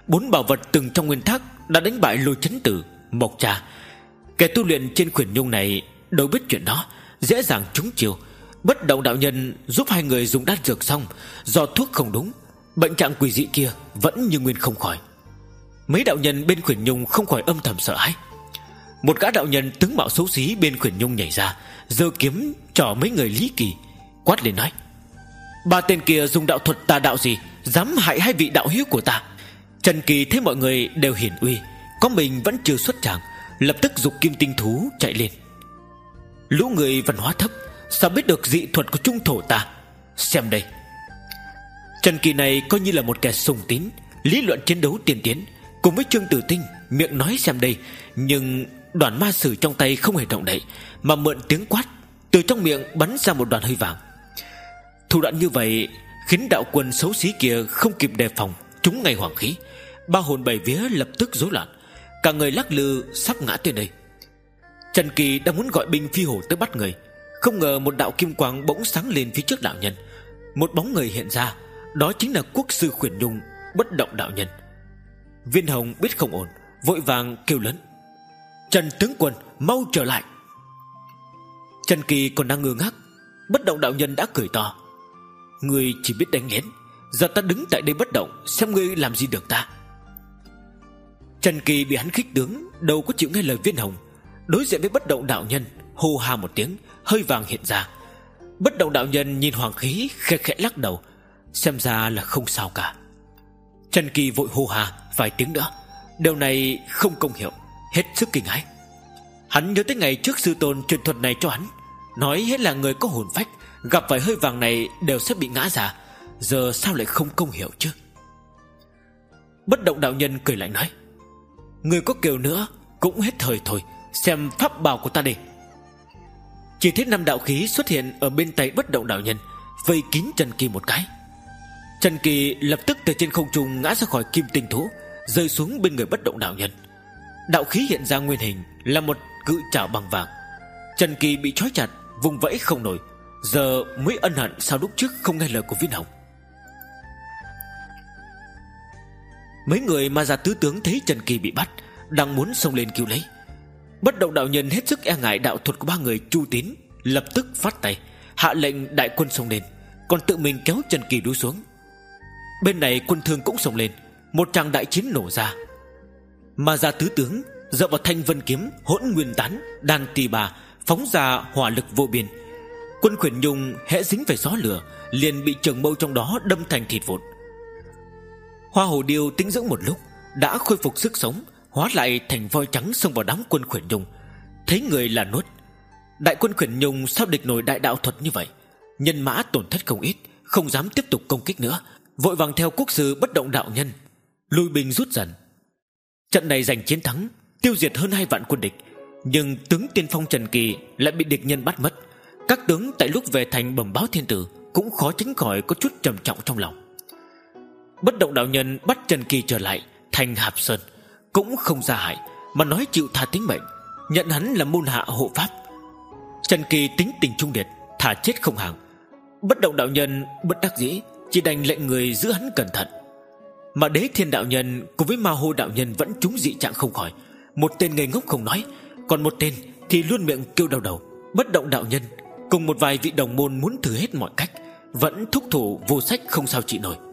Speaker 1: Bốn bảo vật từng trong nguyên thác đã đánh bại Lôi Chấn Tử, Mộc Trà. Kẻ tu luyện trên Khuyển Nhung này đâu biết chuyện đó, dễ dàng trúng chiêu. Bất Động đạo nhân giúp hai người dùng đan dược xong, do thuốc không đúng, bệnh trạng quỷ dị kia vẫn như nguyên không khỏi. Mấy đạo nhân bên Khuyển Nhung không khỏi âm thầm sợ hãi. Một gã đạo nhân tướng mạo xấu xí bên Khuyển Nhung nhảy ra, giơ kiếm trỏ mấy người Lý Kỳ, quát lên nói: ba tên kia dùng đạo thuật tà đạo gì dám hại hai vị đạo hữu của ta? Trần Kỳ thấy mọi người đều hiển uy, có mình vẫn chưa xuất tràng, lập tức giục kim tinh thú chạy lên. Lũ người văn hóa thấp sao biết được dị thuật của trung thổ ta? Xem đây. Trần Kỳ này coi như là một kẻ sùng tín, lý luận chiến đấu tiên tiến, cùng với Trương Tử Tinh miệng nói xem đây, nhưng đoàn ma sử trong tay không hề động đậy, mà mượn tiếng quát từ trong miệng bắn ra một đoàn hơi vàng. Thủ đoạn như vậy khiến đạo quân xấu xí kia không kịp đề phòng, trúng ngay hoàng khí. Ba hồn bảy vía lập tức rối loạn, cả người lắc lư sắp ngã tới đây. Trần Kỳ đang muốn gọi binh phi hổ tới bắt người, không ngờ một đạo kim quang bỗng sáng lên phía trước đạo nhân. Một bóng người hiện ra, đó chính là quốc sư Khuyển Nhung, Bất Động đạo nhân. Viên Hồng biết không ổn, vội vàng kêu lớn: Trần tướng quân, mau trở lại. Trần Kỳ còn đang ngơ ngác, Bất Động đạo nhân đã cười to: ngươi chỉ biết đánh lén, giờ ta đứng tại đây bất động, xem ngươi làm gì được ta. Trần Kỳ bị hắn khích tướng, đâu có chịu nghe lời Viên Hồng. Đối diện với Bất Động đạo nhân, hô ha một tiếng, hơi vàng hiện ra. Bất Động đạo nhân nhìn hoàng khí, khẽ khẽ lắc đầu, xem ra là không sao cả. Trần Kỳ vội hô ha vài tiếng nữa, điều này không công hiệu, hết sức kinh hãi. Hắn nhớ tới ngày trước sư tôn truyền thuật này cho hắn, nói hết là người có hồn phách gặp phải hơi vàng này đều sẽ bị ngã ra, giờ sao lại không công hiệu chứ? Bất Động đạo nhân cười lạnh nói: người có kêu nữa cũng hết thời thôi, xem pháp bảo của ta đây. Chỉ thấy năm đạo khí xuất hiện ở bên tay Bất Động đạo nhân, vây kín Trần Kỳ một cái. Trần Kỳ lập tức từ trên không trung ngã ra khỏi kim tinh thú, rơi xuống bên người Bất Động đạo nhân. Đạo khí hiện ra nguyên hình là một cự trảo bằng vàng. Trần Kỳ bị trói chặt, vùng vẫy không nổi, giờ mới ân hận sao lúc trước không nghe lời của Viên Hồng. Mấy người Ma Gia tứ tướng thấy Trần Kỳ bị bắt, đang muốn xông lên cứu lấy. Bất Động đạo nhân hết sức e ngại đạo thuật của ba người Chu Tín, lập tức phát tay hạ lệnh đại quân xông lên, còn tự mình kéo Trần Kỳ đuối xuống. Bên này quân thương cũng xông lên, một tràng đại chiến nổ ra. Ma Gia tứ tướng dựa vào thanh vân kiếm, hỗn nguyên tán, đan tỳ bà phóng ra hỏa lực vô biên. Quân Khuyển Nhung hễ dính phải gió lửa liền bị trường mâu trong đó đâm thành thịt vụn. Hoa Hồ Điêu tĩnh dưỡng một lúc đã khôi phục sức sống, hóa lại thành voi trắng xông vào đám quân Khuyển Nhung. Thấy người là nuốt. Đại quân Khuyển Nhung sao địch nổi đại đạo thuật như vậy, nhân mã tổn thất không ít, không dám tiếp tục công kích nữa, vội vàng theo quốc sư Bất Động đạo nhân lui binh rút dần. Trận này giành chiến thắng, tiêu diệt hơn hai vạn quân địch, nhưng tướng tiên phong Trần Kỳ lại bị địch nhân bắt mất. Các tướng tại lúc về thành bẩm báo thiên tử cũng khó tránh khỏi có chút trầm trọng trong lòng. Bất Động đạo nhân bắt Trần Kỳ trở lại thành Hạp Sơn, cũng không ra hại, mà nói chịu tha tính mệnh, nhận hắn là môn hạ hộ pháp. Trần Kỳ tính tình trung liệt, thà chết không hàng. Bất Động đạo nhân bất đắc dĩ, chỉ đành lệnh người giữ hắn cẩn thận. Mà Đế Thiên đạo nhân cùng với Ma Hô đạo nhân vẫn trúng dị trạng không khỏi, một tên ngây ngốc không nói, còn một tên thì luôn miệng kêu đau đầu. Bất Động đạo nhân cùng một vài vị đồng môn muốn thử hết mọi cách, vẫn thúc thủ vô sách không sao trị nổi.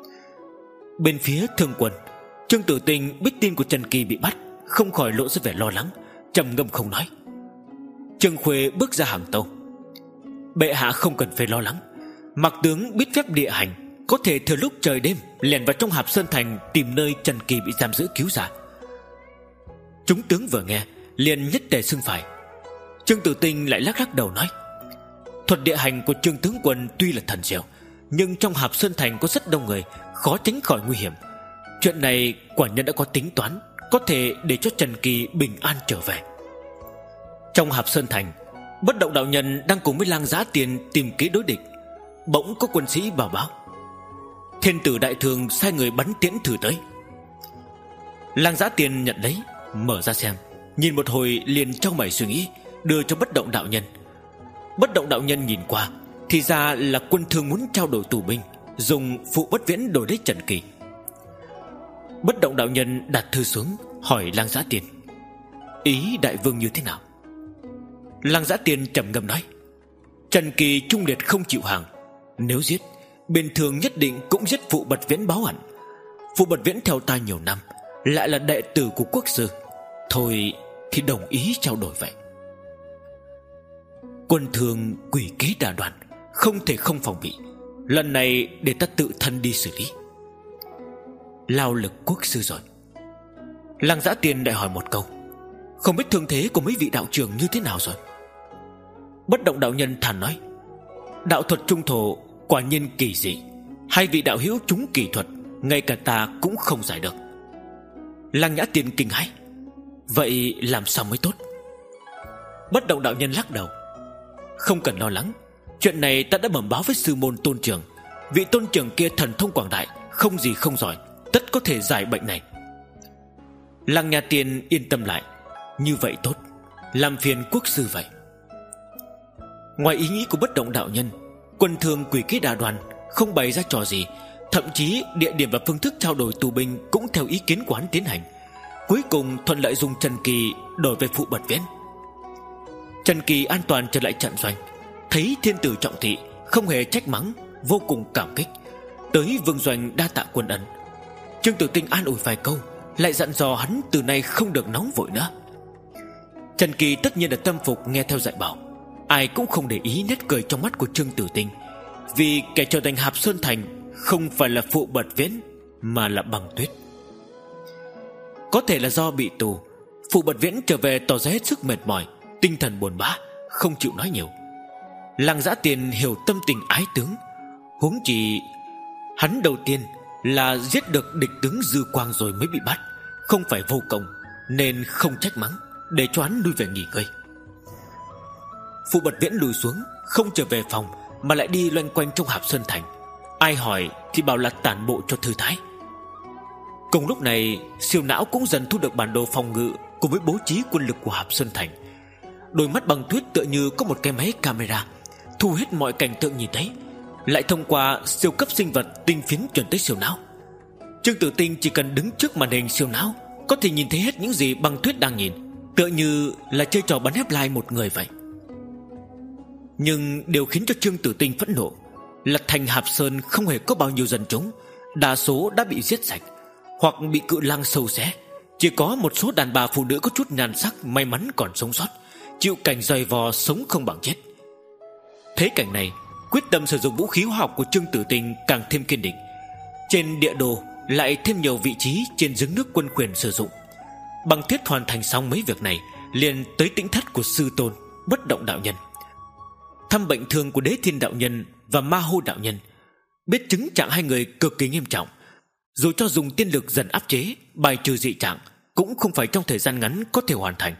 Speaker 1: Bên phía Thương quân, Trương Tử Tinh biết tin của Trần Kỳ bị bắt, không khỏi lộ ra vẻ lo lắng, trầm ngâm không nói. Trương Khuê bước ra hàng tâu: bệ hạ không cần phải lo lắng, Mạc tướng biết phép địa hành, có thể thừa lúc trời đêm lẻn vào trong Hạp Sơn thành tìm nơi Trần Kỳ bị giam giữ cứu ra. Chúng tướng vừa nghe liền nhất tề xưng phải. Trương Tử Tinh lại lắc lắc đầu nói: thuật địa hành của Trương tướng quân tuy là thần diệu, nhưng trong Hạp Sơn thành có rất đông người, khó tránh khỏi nguy hiểm. Chuyện này quả nhân đã có tính toán, có thể để cho Trần Kỳ bình an trở về. Trong Hạp Sơn thành, Bất Động đạo nhân đang cùng với Lang Giá Tiền tìm kế đối địch. Bỗng có quân sĩ bảo báo: Thiên tử đại thường sai người bắn tiễn thử tới. Lang Giá Tiền nhận lấy, mở ra xem, nhìn một hồi liền trong mày suy nghĩ, đưa cho Bất Động đạo nhân. Bất Động đạo nhân nhìn qua, thì ra là quân thương muốn trao đổi tù binh, dùng Phụ Bất Viễn đổi lấy Trần Kỳ. Bất động đạo nhân đặt thư xuống, hỏi Lang Giã Tiên: Ý đại vương như thế nào? Lang Giã Tiên trầm ngâm nói: Trần Kỳ trung liệt không chịu hàng, nếu giết, bình thường nhất định cũng giết Phụ Bật Viễn báo hận. Phụ Bật Viễn theo ta nhiều năm, lại là đệ tử của quốc sư, thôi thì đồng ý trao đổi vậy. Quân thường quỷ kế đa đoan, không thể không phòng bị. Lần này để ta tự thân đi xử lý. Lao lực quốc sư rồi. Lang Giã Tiên lại hỏi một câu: Không biết thương thế của mấy vị đạo trưởng như thế nào rồi? Bất động đạo nhân thản nói: Đạo thuật trung thổ quả nhiên kỳ dị, hai vị đạo hữu chúng kỳ thuật, ngay cả ta cũng không giải được. Lang Nhã Tiên kinh hãi: Vậy làm sao mới tốt? Bất động đạo nhân lắc đầu: Không cần lo lắng, chuyện này ta đã bẩm báo với sư môn tôn trưởng. Vị tôn trưởng kia thần thông quảng đại, không gì không giỏi, tất có thể giải bệnh này. Lang Nha Tiên yên tâm lại: Như vậy tốt, làm phiền quốc sư vậy. Ngoài ý nghĩ của bất động đạo nhân, quân thường quỷ kế đa đoan, không bày ra trò gì. Thậm chí địa điểm và phương thức trao đổi tù binh cũng theo ý kiến của hắn tiến hành. Cuối cùng thuận lợi dùng Trần Kỳ đổi về Phụ Bật Viễn. Trần Kỳ an toàn trở lại trận doanh, thấy thiên tử trọng thị, không hề trách mắng, vô cùng cảm kích. Tới vương doanh đa tạ quân ân. Trương Tử Tinh an ủi vài câu, lại dặn dò hắn từ nay không được nóng vội nữa. Trần Kỳ tất nhiên là tâm phục nghe theo dạy bảo. Ai cũng không để ý nét cười trong mắt của Trương Tử Tinh, vì kẻ trở thành Hạp Sơn Thành không phải là Phụ Bật Viễn, mà là Băng Tuyết. Có thể là do bị tù, Phụ Bật Viễn trở về tỏ ra hết sức mệt mỏi, tinh thần buồn bã, không chịu nói nhiều. Lang Giã Tiên hiểu tâm tình ái tướng, huống chi hắn đầu tiên là giết được địch tướng Dư Quang rồi mới bị bắt, không phải vô công, nên không trách mắng, để cho hắn lui về nghỉ ngơi. Phụ Bật Viễn lùi xuống, không trở về phòng, mà lại đi loanh quanh trong Hạp Sơn Thành. Ai hỏi thì bảo là tản bộ cho thư thái. Cùng lúc này, Siêu Não cũng dần thu được bản đồ phòng ngự cùng với bố trí quân lực của Hạp Sơn Thành. Đôi mắt Băng Tuyết tựa như có một cái máy camera, thu hết mọi cảnh tượng nhìn thấy, lại thông qua siêu cấp sinh vật tinh phiến truyền tới Siêu Não. Trương Tử Tinh chỉ cần đứng trước màn hình Siêu Não, có thể nhìn thấy hết những gì Băng Tuyết đang nhìn, tựa như là chơi trò bắn ép lai một người vậy. Nhưng điều khiến cho Trương Tử Tinh phẫn nộ là thành Hạp Sơn không hề có bao nhiêu dân chúng, đa số đã bị giết sạch hoặc bị cự lang sâu xé. Chỉ có một số đàn bà phụ nữ có chút nhan sắc may mắn còn sống sót, chịu cảnh giày vò sống không bằng chết. Thấy cảnh này, quyết tâm sử dụng vũ khí hóa học của Trương Tử Tinh càng thêm kiên định. Trên địa đồ lại thêm nhiều vị trí trên giếng nước quân quyền sử dụng. Băng Tuyết hoàn thành xong mấy việc này, liền tới tĩnh thất của sư tôn Bất Động đạo nhân, thăm bệnh thương của Đế Thiên đạo nhân và Ma Hô đạo nhân. Biết chứng trạng hai người cực kỳ nghiêm trọng, dù cho dùng tiên lực dần áp chế, bài trừ dị trạng, cũng không phải trong thời gian ngắn có thể hoàn thành.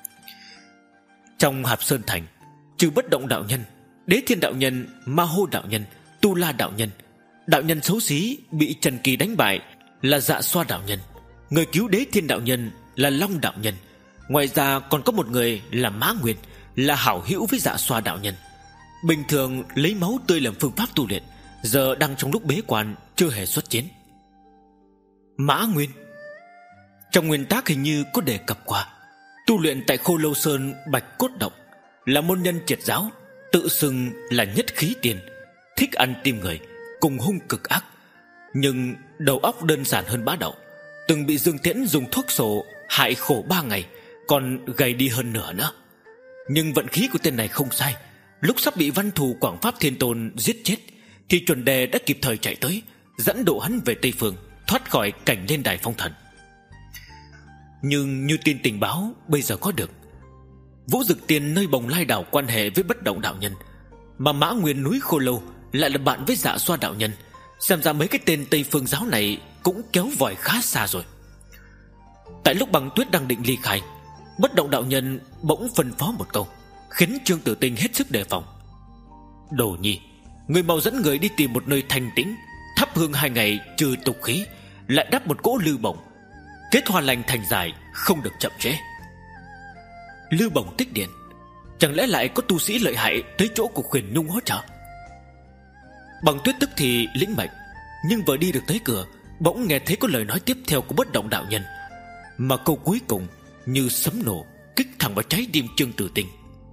Speaker 1: Trong Hạp Sơn Thành, trừ Bất Động đạo nhân, Đế Thiên đạo nhân, Ma Hô đạo nhân, Tu La đạo nhân, đạo nhân xấu xí bị Trần Kỳ đánh bại là Dạ Xoa đạo nhân, người cứu Đế Thiên đạo nhân là Long đạo nhân. Ngoài ra còn có một người là Mã Nguyên, là hảo hữu với Dạ Xoa đạo nhân. Bình thường lấy máu tươi làm phương pháp tu luyện, giờ đang trong lúc bế quan, chưa hề xuất chiến. Mã Nguyên trong nguyên tác hình như có đề cập qua, tu luyện tại Khô Lâu Sơn Bạch Cốt Động, là môn nhân triệt giáo, tự xưng là nhất khí tiền, thích ăn tim người, cùng hung cực ác, nhưng đầu óc đơn giản hơn bá đạo. Từng bị Dương Tiễn dùng thuốc sổ hại khổ ba ngày, còn gầy đi hơn nửa nữa. Nhưng vận khí của tên này không sai, lúc sắp bị văn thù Quảng Pháp Thiên Tôn giết chết, thì chuẩn đề đã kịp thời chạy tới, dẫn độ hắn về Tây Phương, thoát khỏi cảnh lên đài phong thần. Nhưng như tin tình báo bây giờ có được, Vũ Dực Tiên nơi Bồng Lai đảo quan hệ với Bất Động đạo nhân, mà Mã Nguyên núi Khô Lâu lại là bạn với Dạ Xoa đạo nhân. Xem ra mấy cái tên Tây Phương giáo này cũng kéo vòi khá xa rồi. Tại lúc Băng Tuyết đang định ly khai, Bất Động đạo nhân bỗng phân phó một câu, khiến Trương Tử Tinh hết sức đề phòng. Đồ nhi, người mau dẫn người đi tìm một nơi thanh tĩnh, thắp hương hai ngày trừ tục khí, lại đắp một cỗ lư bổng, kết hoa lành thành dài, không được chậm trễ. Lư bổng tích điện, chẳng lẽ lại có tu sĩ lợi hại tới chỗ của Khuyển Nhung hỗ trợ? Băng Tuyết tức thì lĩnh mệnh, nhưng vừa đi được tới cửa bỗng nghe thấy có lời nói tiếp theo của Bất Động đạo nhân, mà câu cuối cùng như sấm nổ kích thẳng vào trái tim Trương Tử Tinh.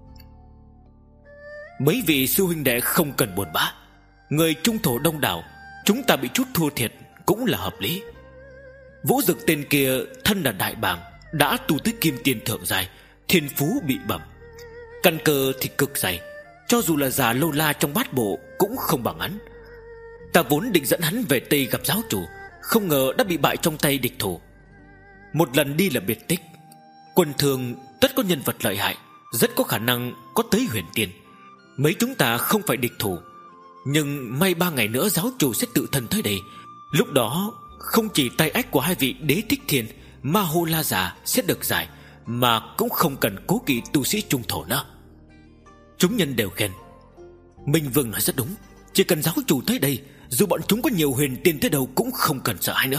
Speaker 1: Mấy vị sư huynh đệ không cần buồn bã, người trung thổ đông đảo, chúng ta bị chút thua thiệt cũng là hợp lý. Vũ Dực tên kia thân là đại bàng, đã tu tới kim tiên thượng giai, thiên phú bị bẩm, căn cơ thì cực dày, cho dù là già lâu la trong bát bộ cũng không bằng hắn. Ta vốn định dẫn hắn về Tây gặp giáo chủ, không ngờ đã bị bại trong tay địch thủ. Một lần đi là biệt tích, quân thường tất có nhân vật lợi hại, rất có khả năng có tới huyền tiên. Mấy chúng ta không phải địch thủ, nhưng may ba ngày nữa giáo chủ sẽ tự thân tới đây. Lúc đó không chỉ tay ách của hai vị Đế Thích Thiên, Ma Hô La già sẽ được giải, mà cũng không cần cố kỵ tu sĩ trung thổ nữa. Chúng nhân đều khen. Minh Vương nói rất đúng, chỉ cần giáo chủ tới đây, dù bọn chúng có nhiều huyền tiên tới đâu cũng không cần sợ ai nữa.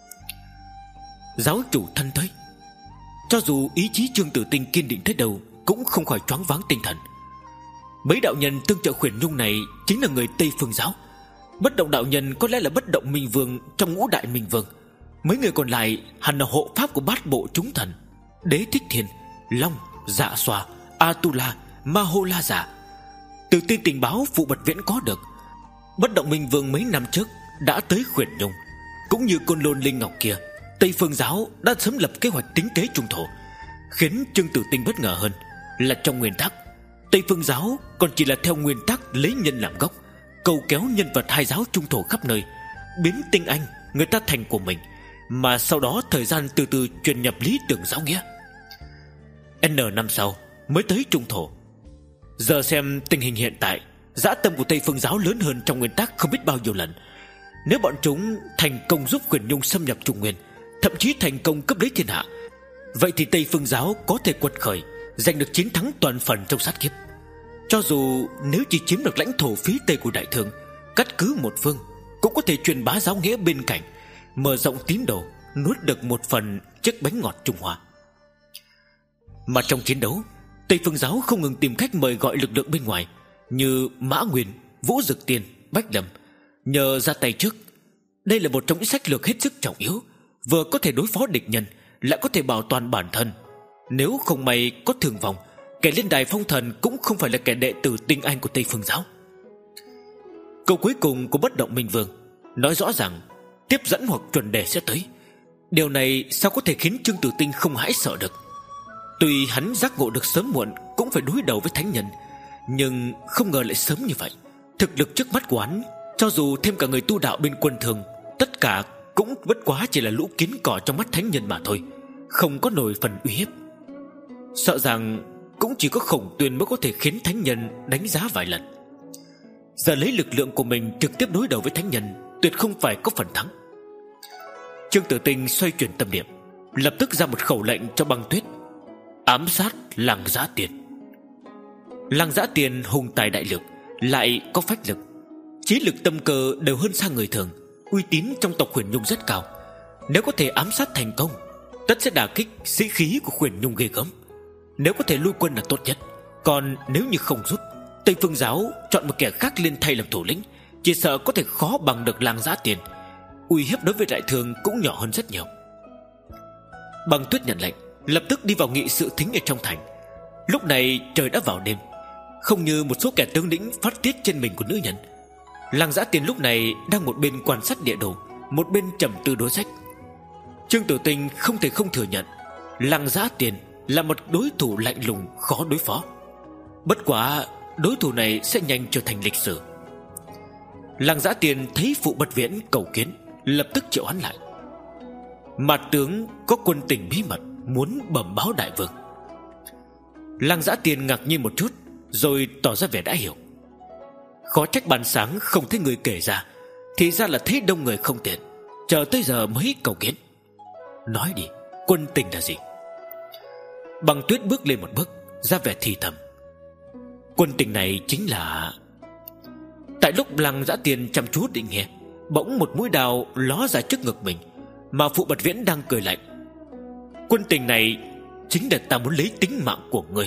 Speaker 1: Giáo chủ thân tới, cho dù ý chí Trương Tử Tinh kiên định tới đâu cũng không khỏi choáng váng tinh thần. Mấy đạo nhân tương trợ Khuyển Nhung này chính là người Tây Phương giáo. Bất Động đạo nhân có lẽ là Bất Động Minh Vương trong ngũ đại Minh Vương. Mấy người còn lại hẳn là hộ pháp của bát bộ chúng thần: Đế Thích Thiên, Long, Dạ Xoa, Atula, Ma Hô La giả. Từ tin tình báo Phụ Bật Viễn có được, Bất Động Minh Vương mấy năm trước đã tới Khuyển Nhung. Cũng như Côn Lôn Linh Ngọc kia, Tây Phương giáo đã sớm lập kế hoạch tính kế trung thổ. Khiến Trương Tử Tinh bất ngờ hơn là trong nguyên tắc, Tây Phương giáo còn chỉ là theo nguyên tắc lấy nhân làm gốc, cầu kéo nhân vật hai giáo trung thổ khắp nơi, biến tinh anh người ta thành của mình, mà sau đó thời gian từ từ truyền nhập lý tưởng giáo nghĩa. N năm sau mới tới trung thổ. Giờ xem tình hình hiện tại, dã tâm của Tây Phương giáo lớn hơn trong nguyên tắc không biết bao nhiêu lần. Nếu bọn chúng thành công giúp Khuyển Nhung xâm nhập Trung Nguyên, thậm chí thành công cướp lấy thiên hạ, vậy thì Tây Phương giáo có thể quật khởi, giành được chiến thắng toàn phần trong sát kiếp. Cho dù nếu chỉ chiếm được lãnh thổ phía Tây của Đại Thương, cắt cứ một phương, cũng có thể truyền bá giáo nghĩa bên cạnh, mở rộng tín đồ, nuốt được một phần chiếc bánh ngọt Trung Hoa. Mà trong chiến đấu, Tây Phương giáo không ngừng tìm cách mời gọi lực lượng bên ngoài, như Mã Nguyên, Vũ Dực Tiên, Bách Lâm, nhờ ra tay trước. Đây là một trong những sách lược hết sức trọng yếu, vừa có thể đối phó địch nhân, lại có thể bảo toàn bản thân. Nếu không may có thương vong, kẻ lên đài phong thần cũng không phải là kẻ đệ tử tinh anh của Tây Phương giáo. Câu cuối cùng của Bất Động Minh Vương nói rõ ràng tiếp dẫn hoặc chuẩn đề sẽ tới. Điều này sao có thể khiến Trương Tử Tinh không hãi sợ được? Tuy hắn giác ngộ được sớm muộn cũng phải đối đầu với thánh nhân, nhưng không ngờ lại sớm như vậy. Thực lực trước mắt của hắn, cho dù thêm cả người tu đạo bên quân thường, tất cả cũng bất quá chỉ là lũ kiến cỏ trong mắt thánh nhân mà thôi, không có nổi phần uy hiếp. Sợ rằng cũng chỉ có Khổng Tuyên mới có thể khiến thánh nhân đánh giá vài lần. Giờ lấy lực lượng của mình trực tiếp đối đầu với thánh nhân, tuyệt không phải có phần thắng. Trương Tử Tinh xoay chuyển tâm niệm, lập tức ra một khẩu lệnh cho Băng Tuyết: ám sát Lăng Giã Tiền. Lăng Giã Tiền hùng tài đại lược, lại có phách lực, trí lực tâm cơ đều hơn xa người thường, uy tín trong tộc Khuyển Nhung rất cao. Nếu có thể ám sát thành công, tất sẽ đả kích sĩ khí của Khuyển Nhung ghê gớm. Nếu có thể lui quân là tốt nhất, còn nếu như không rút, Tây Phương giáo chọn một kẻ khác lên thay làm thủ lĩnh, chỉ sợ có thể khó bằng được Lăng Giã Tiền. Uy hiếp đối với Đại Thương cũng nhỏ hơn rất nhiều. Băng Tuyết nhận lệnh, lập tức đi vào nghị sự thính ở trong thành. Lúc này trời đã vào đêm, không như một số kẻ tướng lĩnh phát tiết trên mình của nữ nhân. Lăng Giã Tiền lúc này đang một bên quan sát địa đồ, một bên trầm tư đối sách. Trương Tử Tinh không thể không thừa nhận Lăng Giã Tiền là một đối thủ lạnh lùng khó đối phó. Bất quá đối thủ này sẽ nhanh trở thành lịch sử. Lăng Giã Tiền thấy Phụ Bật Viễn cầu kiến, lập tức triệu hắn lại. Mạt tướng có quân tình bí mật muốn bẩm báo đại vương. Lăng Giã Tiền ngạc nhiên một chút, rồi tỏ ra vẻ đã hiểu. Khó trách ban sáng không thấy người kể ra, thì ra là thấy đông người không tiện, chờ tới giờ mới cầu kiến. Nói đi, quân tình là gì? Băng Tuyết bước lên một bước, ra vẻ thì thầm. Quân tình này chính là... Tại lúc Lăng Giã Tiền chăm chú định nghe, bỗng một mũi đao ló ra trước ngực mình, mà Phụ Bật Viễn đang cười lạnh. Quân tình này chính là ta muốn lấy tính mạng của ngươi.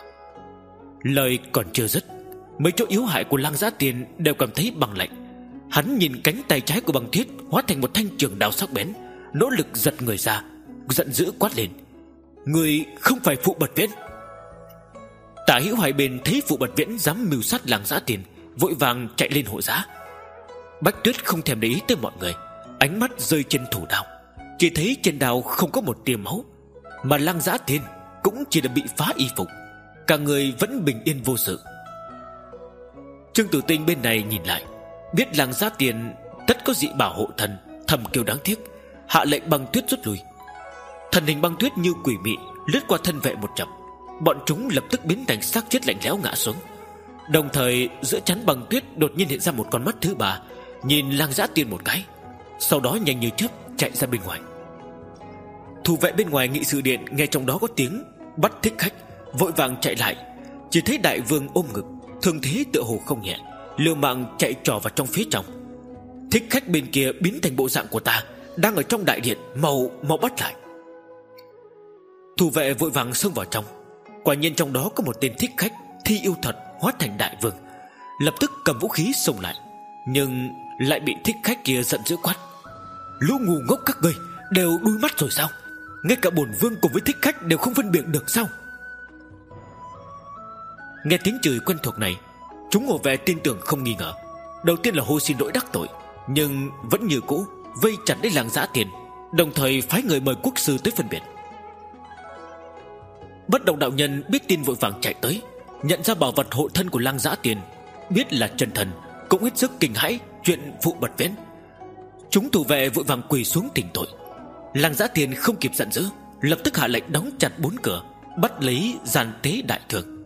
Speaker 1: Lời còn chưa dứt, mấy chỗ yếu hại của Lăng Giã Tiền đều cảm thấy băng lạnh. Hắn nhìn cánh tay trái của Băng Tuyết hóa thành một thanh trường đao sắc bén, nỗ lực giật người ra, giận dữ quát lên: "Người không phải Phụ Bật Viễn!" Tả hữu hai bên thấy Phụ Bật Viễn dám mưu sát Lăng Giã Tiền, vội vàng chạy lên hộ giá. Bách Tuyết không thèm để ý tới mọi người, ánh mắt rơi trên thủ đao, chỉ thấy trên đao không có một tia máu, mà Lăng Giã Tiền cũng chỉ là bị phá y phục, cả người vẫn bình yên vô sự. Trương Tử Tinh bên này nhìn lại, biết Lăng Giã Tiền tất có dị bảo hộ thần, thầm kêu đáng tiếc, hạ lệnh Băng Tuyết rút lui. Thần hình Băng Tuyết như quỷ mị lướt qua thân vệ một chập, bọn chúng lập tức biến thành xác chết lạnh lẽo ngã xuống. Đồng thời giữa chắn Băng Tuyết đột nhiên hiện ra một con mắt thứ ba, nhìn Lăng Giã Tiền một cái, sau đó nhanh như chớp chạy ra bên ngoài. Thủ vệ bên ngoài nghị sự điện nghe trong đó có tiếng bắt Thích Khách, vội vàng chạy lại, chỉ thấy đại vương ôm ngực, thương thế tựa hồ không nhẹ, liều mạng chạy trò vào trong phía trong. Thích Khách bên kia biến thành bộ dạng của ta, đang ở trong đại điện, mau mau bắt lại. Thủ vệ vội vàng xông vào trong, quả nhiên trong đó có một tên Thích Khách thi yêu thuật hóa thành đại vương, lập tức cầm vũ khí xông lại, nhưng lại bị Thích Khách kia giận dữ quát: "Lũ ngu ngốc các ngươi đều đuôi mắt rồi sao? Ngay cả bổn vương cùng với Thích Khách đều không phân biệt được sao?" Nghe tiếng chửi quen thuộc này, chúng hộ vệ tin tưởng không nghi ngờ, đầu tiên là hô xin lỗi đắc tội, nhưng vẫn như cũ vây chặt lấy Lăng Giã Tiền, đồng thời phái người mời quốc sư tới phân biệt. Bất Động đạo nhân biết tin vội vàng chạy tới, nhận ra bảo vật hộ thân của Lăng Giã Tiền, biết là chân thần, cũng hết sức kinh hãi chuyện Phụ Bật Viễn. Chúng thủ vệ vội vàng quỳ xuống thỉnh tội. Lăng Giã Tiền không kịp giận dữ, lập tức hạ lệnh đóng chặt bốn cửa, bắt lấy gian tế đại thương.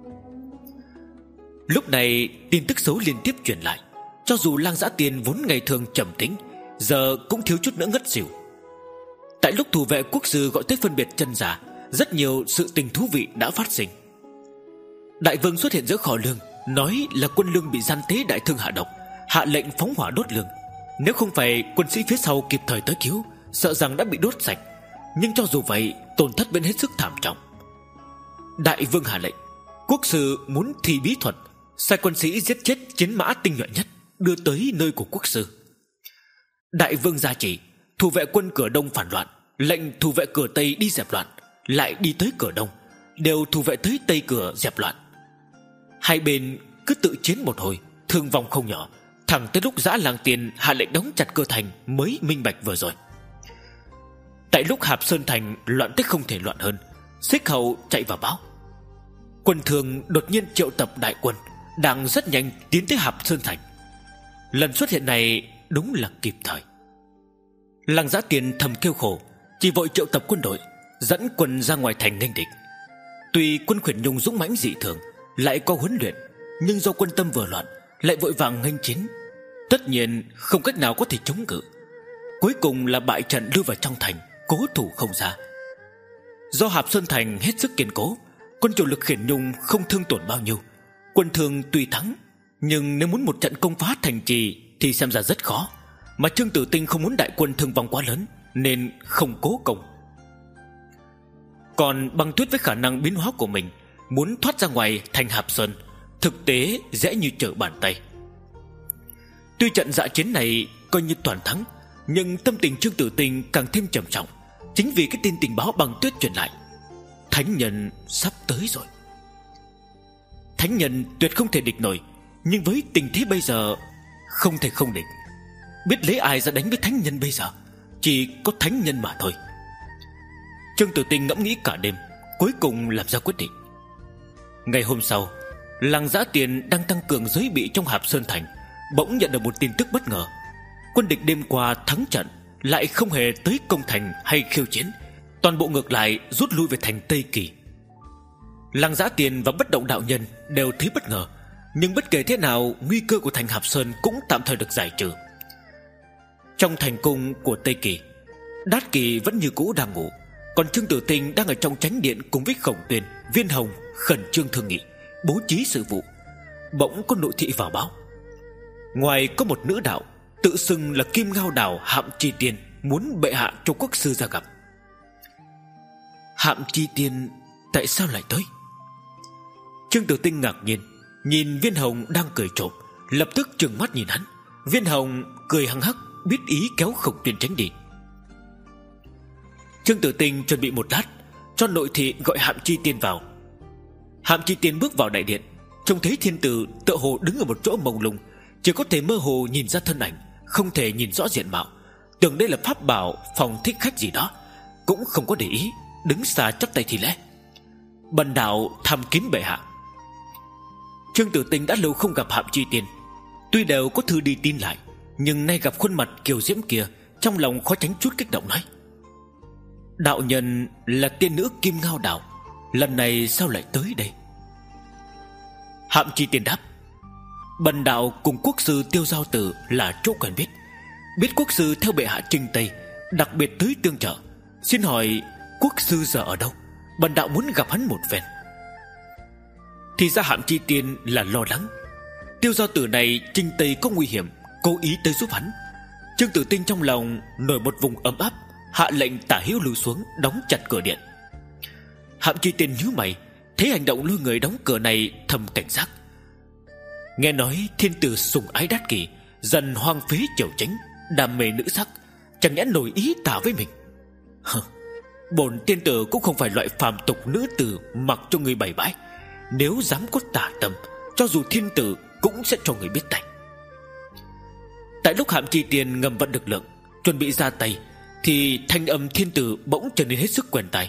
Speaker 1: Lúc này tin tức xấu liên tiếp truyền lại, cho dù Lăng Giã Tiền vốn ngày thường trầm tĩnh, giờ cũng thiếu chút nữa ngất xỉu. Tại lúc thủ vệ quốc sư gọi tới phân biệt chân giả, rất nhiều sự tình thú vị đã phát sinh. Đại vương xuất hiện giữa kho lương, nói là quân lương bị gian tế đại thương hạ độc, hạ lệnh phóng hỏa đốt lương. Nếu không phải quân sĩ phía sau kịp thời tới cứu, sợ rằng đã bị đốt sạch. Nhưng cho dù vậy, tổn thất vẫn hết sức thảm trọng. Đại vương hạ lệnh, quốc sư muốn thi bí thuật, sai quân sĩ giết chết chiến mã tinh nhuệ nhất, đưa tới nơi của quốc sư. Đại vương ra chỉ, thủ vệ quân cửa đông phản loạn, lệnh thủ vệ cửa tây đi dẹp loạn, lại đi tới cửa đông, đều thủ vệ tới tây cửa dẹp loạn. Hai bên cứ tự chiến một hồi, thương vong không nhỏ, thẳng tới lúc Dã Lang Tiền hạ lệnh đóng chặt cửa thành mới minh bạch vừa rồi. Tại lúc Hạp Sơn thành loạn tích không thể loạn hơn, Xích Hầu chạy vào báo, quân Thường đột nhiên triệu tập đại quân, đang rất nhanh tiến tới Hạp Sơn thành. Lần xuất hiện này đúng là kịp thời. Lăng Giã Tiền thầm kêu khổ, chỉ vội triệu tập quân đội, dẫn quân ra ngoài thành nghênh địch. Tuy quân Khuyển Nhung dũng mãnh dị thường, lại có huấn luyện, nhưng do quân tâm vừa loạn, lại vội vàng nghênh chiến, tất nhiên không cách nào có thể chống cự. Cuối cùng là bại trận lưu vào trong thành, cố thủ không ra. Do Hạp Sơn thành hết sức kiên cố, quân chủ lực Khuyển Nhung không thương tổn bao nhiêu. Quân Thường tuy thắng, nhưng nếu muốn một trận công phá thành trì thì xem ra rất khó, mà Trương Tử Tinh không muốn đại quân thương vong quá lớn, nên không cố công. Còn Băng Tuyết với khả năng biến hóa của mình, muốn thoát ra ngoài thành Hạp Sơn, thực tế dễ như trở bàn tay. Tuy trận dã chiến này coi như toàn thắng, nhưng tâm tình Trương Tử Tinh càng thêm trầm trọng, chính vì cái tin tình báo Băng Tuyết truyền lại. Thánh nhân sắp tới rồi. Thánh nhân tuyệt không thể địch nổi, nhưng với tình thế bây giờ không thể không địch. Biết lấy ai ra đánh với thánh nhân bây giờ, chỉ có thánh nhân mà thôi. Trương Tử Tinh ngẫm nghĩ cả đêm, cuối cùng làm ra quyết định. Ngày hôm sau, Lăng Giã Tiền đang tăng cường giới bị trong Hạp Sơn thành, bỗng nhận được một tin tức bất ngờ. Quân địch đêm qua thắng trận, lại không hề tới công thành hay khiêu chiến, toàn bộ ngược lại rút lui về thành Tây Kỳ. Lăng Giã Tiền và Bất Động đạo nhân đều thấy bất ngờ, nhưng bất kể thế nào, nguy cơ của thành Hạp Sơn cũng tạm thời được giải trừ. Trong thành cung của Tây Kỳ, Đát Kỳ vẫn như cũ đang ngủ, còn Trương Tử Tinh đang ở trong chánh điện cùng với Khổng Tuyên, Viên Hồng khẩn trương thương nghị, bố trí sự vụ. Bỗng có nội thị vào báo, ngoài có một nữ đạo tự xưng là Kim Ngao Đảo Hạm Chi Tiên, muốn bệ hạ cho quốc sư ra gặp. Hạm Chi Tiên tại sao lại tới? Trương Tử Tinh ngạc nhiên, nhìn Viên Hồng đang cười trộm, lập tức trừng mắt nhìn hắn, Viên Hồng cười hăng hắc, biết ý kéo Khổng Tuyên tránh đi. Trương Tử Tinh chuẩn bị một lát, cho nội thị gọi Hạm Chi Tiên vào. Hạm Chi Tiên bước vào đại điện, trông thấy thiên tử tựa hồ đứng ở một chỗ mông lung, chỉ có thể mơ hồ nhìn ra thân ảnh, không thể nhìn rõ diện mạo. Tưởng đây là pháp bảo phòng thích khách gì đó, cũng không có để ý, đứng xa chắp tay thì lễ. Bần đạo tham kiến bệ hạ. Trương Tử Tinh đã lâu không gặp Hạm Chi Tiên, tuy đều có thư đi tin lại, nhưng nay gặp khuôn mặt kiều diễm kia, trong lòng khó tránh chút kích động nói: đạo nhân là tiên nữ Kim Ngao Đảo, lần này sao lại tới đây? Hạm Chi Tiên đáp: bần đạo cùng quốc sư Tiêu Giao Tử là chỗ quen biết, biết quốc sư theo bệ hạ Trinh Tây, đặc biệt tới tương trợ. Xin hỏi quốc sư giờ ở đâu? Bần đạo muốn gặp hắn một phen. Thì ra Hạm Chi Tiên là lo lắng Tiêu Giao Tử này Trinh Tây có nguy hiểm, cố ý tới giúp hắn. Trương Tử Tinh trong lòng nổi một vùng ấm áp, hạ lệnh Tả Hữu lưu xuống, đóng chặt cửa điện. Hạm Chi Tiên nhíu mày, thấy hành động lôi người đóng cửa này, thầm cảnh giác. Nghe nói thiên tử sủng ái đát kỷ, dần hoang phế triều chính, đam mê nữ sắc, chẳng nhẽ nổi ý tả với mình. Hừ, bổn tiên tử cũng không phải loại phàm tục nữ tử mặc cho người bày bãi. Nếu dám có tả tâm, cho dù thiên tử cũng sẽ cho người biết tay. Tại lúc Hạm Chi Tiên ngầm vận lực lượng, chuẩn bị ra tay, thì thanh âm thiên tử bỗng trở nên hết sức quen tai.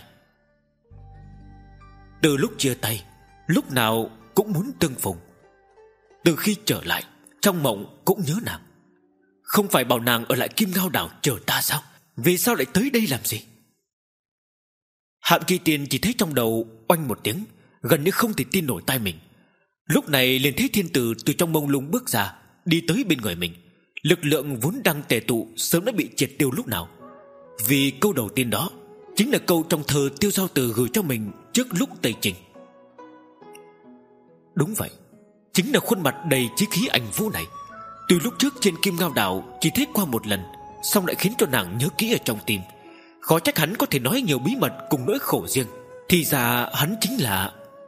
Speaker 1: Từ lúc chia tay, lúc nào cũng muốn tương phùng. Từ khi trở lại, trong mộng cũng nhớ nàng. Không phải bảo nàng ở lại Kim Ngao Đảo chờ ta sao? Vì sao lại tới đây làm gì? Hạm Chi Tiên chỉ thấy trong đầu oanh một tiếng, gần như không thể tin nổi tai mình. Lúc này liền thấy thiên tử từ trong mông lung bước ra, đi tới bên người mình. Lực lượng vốn đang tề tụ sớm đã bị triệt tiêu lúc nào. Vì câu đầu tiên đó chính là câu trong thơ Tiêu Giao Tử gửi cho mình trước lúc Tây Trình. Đúng vậy, chính là khuôn mặt đầy chí khí anh vũ này. Từ lúc trước trên Kim Ngao Đảo chỉ thấy qua một lần, xong lại khiến cho nàng nhớ kỹ ở trong tim. Khó trách hắn có thể nói nhiều bí mật cùng nỗi khổ riêng. Thì ra hắn chính là...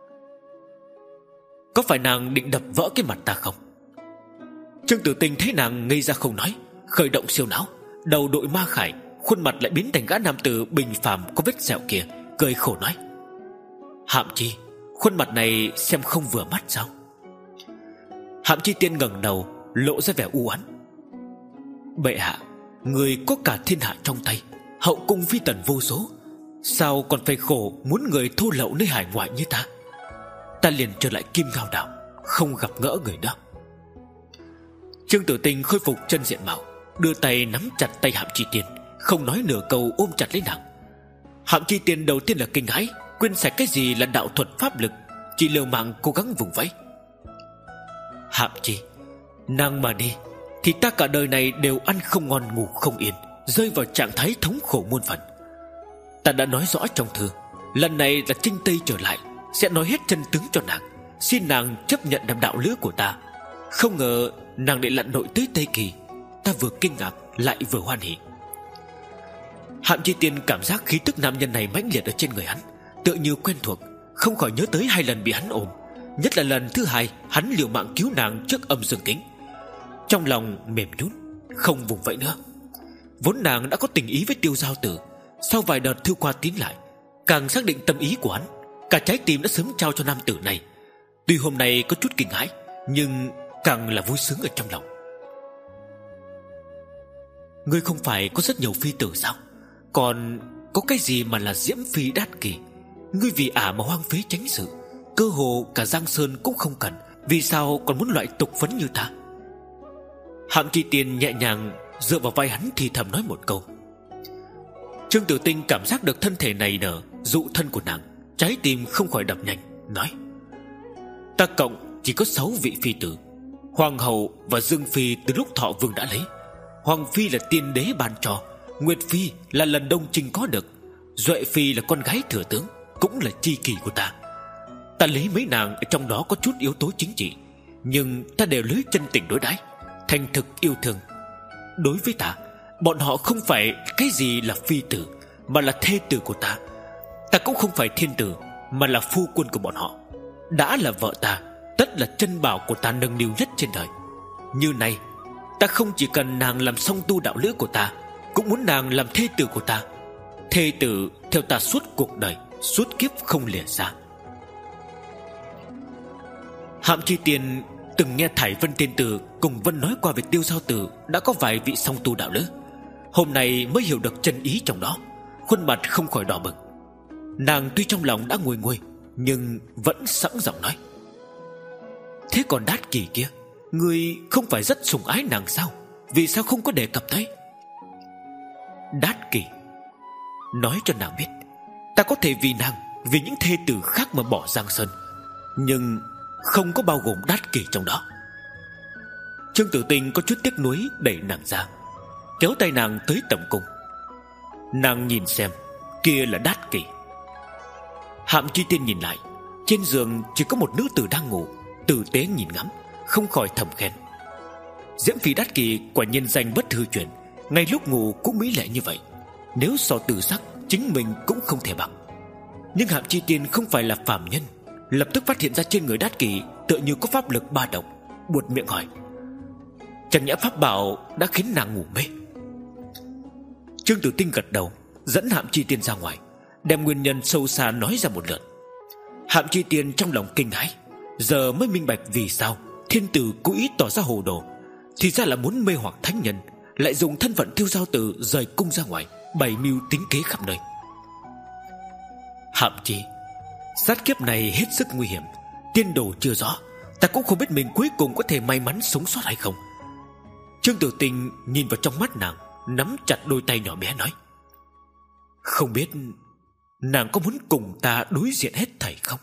Speaker 1: Có phải nàng định đập vỡ cái mặt ta không? Trương Tử Tinh thấy nàng ngây ra không nói, khởi động siêu não, đầu đội ma khải, khuôn mặt lại biến thành gã nam tử bình phàm có vết sẹo kia, cười khổ nói: Hạm Chi, khuôn mặt này xem không vừa mắt sao? Hạm Chi Tiên ngẩng đầu, lộ ra vẻ u oán: bệ hạ, người có cả thiên hạ trong tay, hậu cung phi tần vô số, sao còn phải khổ muốn người thô lậu nơi hải ngoại như ta? Ta liền trở lại Kim Ngao Đảo, không gặp gỡ người nữa. Trương Tử Tinh khôi phục chân diện mạo, đưa tay nắm chặt tay Hạm Chi Tiên, không nói nửa câu ôm chặt lấy nàng. Hạm Chi Tiên đầu tiên là kinh hãi, quên sạch cái gì là đạo thuật pháp lực, chỉ liều mạng cố gắng vùng vẫy. Hạm Chi, nàng mà đi thì ta cả đời này đều ăn không ngon ngủ không yên, rơi vào trạng thái thống khổ muôn phần. Ta đã nói rõ trong thư, lần này là Trinh Tây trở lại, sẽ nói hết chân tướng cho nàng, xin nàng chấp nhận làm đạo lữ của ta. Không ngờ nàng lại lặn lội tới Tây Kỳ. Ta vừa kinh ngạc lại vừa hoan hỉ. Hạm Chi Tiên cảm giác khí tức nam nhân này mãnh liệt ở trên người hắn, tựa như quen thuộc, không khỏi nhớ tới hai lần bị hắn ôm, nhất là lần thứ hai hắn liều mạng cứu nàng trước âm dương kính. Trong lòng mềm nhũn, không vùng vẫy nữa. Vốn nàng đã có tình ý với Tiêu Giao Tử, sau vài đợt thư qua tín lại, càng xác định tâm ý của hắn, cả trái tim đã sớm trao cho nam tử này. Tuy hôm nay có chút kinh hãi, nhưng càng là vui sướng ở trong lòng. Ngươi không phải có rất nhiều phi tử sao? Còn có cái gì mà là Diễm Phi Đát Kỳ? Ngươi vì ả mà hoang phế chánh sự, cơ hồ cả Giang Sơn cũng không cần, vì sao còn muốn loại tục phấn như ta? Hạm Chi Tiên nhẹ nhàng dựa vào vai hắn thì thầm nói một câu. Trương Tử Tinh cảm giác được thân thể này nở dụ thân của nàng, trái tim không khỏi đập nhanh, nói: Ta cộng chỉ có sáu vị phi tử. Hoàng hậu và Dương Phi từ lúc Thọ Vương đã lấy, Hoàng Phi là tiên đế ban cho, Nguyệt Phi là lần Đông Trinh có được, Duệ Phi là con gái thừa tướng, cũng là tri kỷ của ta. Ta lấy mấy nàng ở trong đó có chút yếu tố chính trị, nhưng ta đều lấy chân tình đối đãi, thành thực yêu thương. Đối với ta, bọn họ không phải cái gì là phi tử, mà là thê tử của ta. Ta cũng không phải thiên tử, mà là phu quân của bọn họ. Đã là vợ ta, tất là chân bảo của ta nâng niu nhất trên đời. Như này, Ta không chỉ cần nàng làm song tu đạo lữ của ta, cũng muốn nàng làm thê tử của ta. Thê tử theo ta suốt cuộc đời, suốt kiếp không lìa xa. Hạm Chi Tiên từng nghe Thải Vân Tiên Tử cùng Vân nói qua về Tiêu Giao Tử đã có vài vị song tu đạo lữ. Hôm nay mới hiểu được chân ý trong đó, khuôn mặt không khỏi đỏ bừng. Nàng tuy trong lòng đã nguôi nguôi, nhưng vẫn sẵn giọng nói: Thế còn Đát Kỷ kia, ngươi không phải rất sủng ái nàng sao? Vì sao không có đề cập tới? Đát Kỷ, nói cho nàng biết, ta có thể vì nàng, vì những thê tử khác mà bỏ Giang Sơn, nhưng không có bao gồm Đát Kỷ trong đó. Trương Tử Tinh có chút tiếc nuối đẩy nàng ra, kéo tay nàng tới tầm cung. Nàng nhìn xem, kia là Đát Kỷ. Hạm Chi Tiên nhìn lại, trên giường chỉ có một nữ tử đang ngủ, tử tế nhìn ngắm, không khỏi thầm khen: Diễm Phi Đát Kỷ quả nhiên danh bất hư truyền, ngay lúc ngủ cũng mỹ lệ như vậy. Nếu so tử sắc, chính mình cũng không thể bằng. Nhưng Hạm Chi Tiên không phải là phàm nhân, lập tức phát hiện ra trên người Đát Kỷ tựa như có pháp lực ba động, buột miệng hỏi: Chẳng nhẽ pháp bảo đã khiến nàng ngủ mê? Trương Tử Tinh gật đầu, dẫn Hạm Chi Tiên ra ngoài, đem nguyên nhân sâu xa nói ra một lượt. Hạm Chi Tiên trong lòng kinh hãi, giờ mới minh bạch vì sao thiên tử cố ý tỏ ra hồ đồ, thì ra là muốn mê hoặc thánh nhân, lại dùng thân phận Tiêu Giao Tử rời cung ra ngoài, bày mưu tính kế khắp nơi. Hạm Chi, sát kiếp này hết sức nguy hiểm, tiên đồ chưa rõ, ta cũng không biết mình cuối cùng có thể may mắn sống sót hay không. Trương Tử Tinh nhìn vào trong mắt nàng, nắm chặt đôi tay nhỏ bé nói: Không biết nàng có muốn cùng ta đối diện hết thảy không?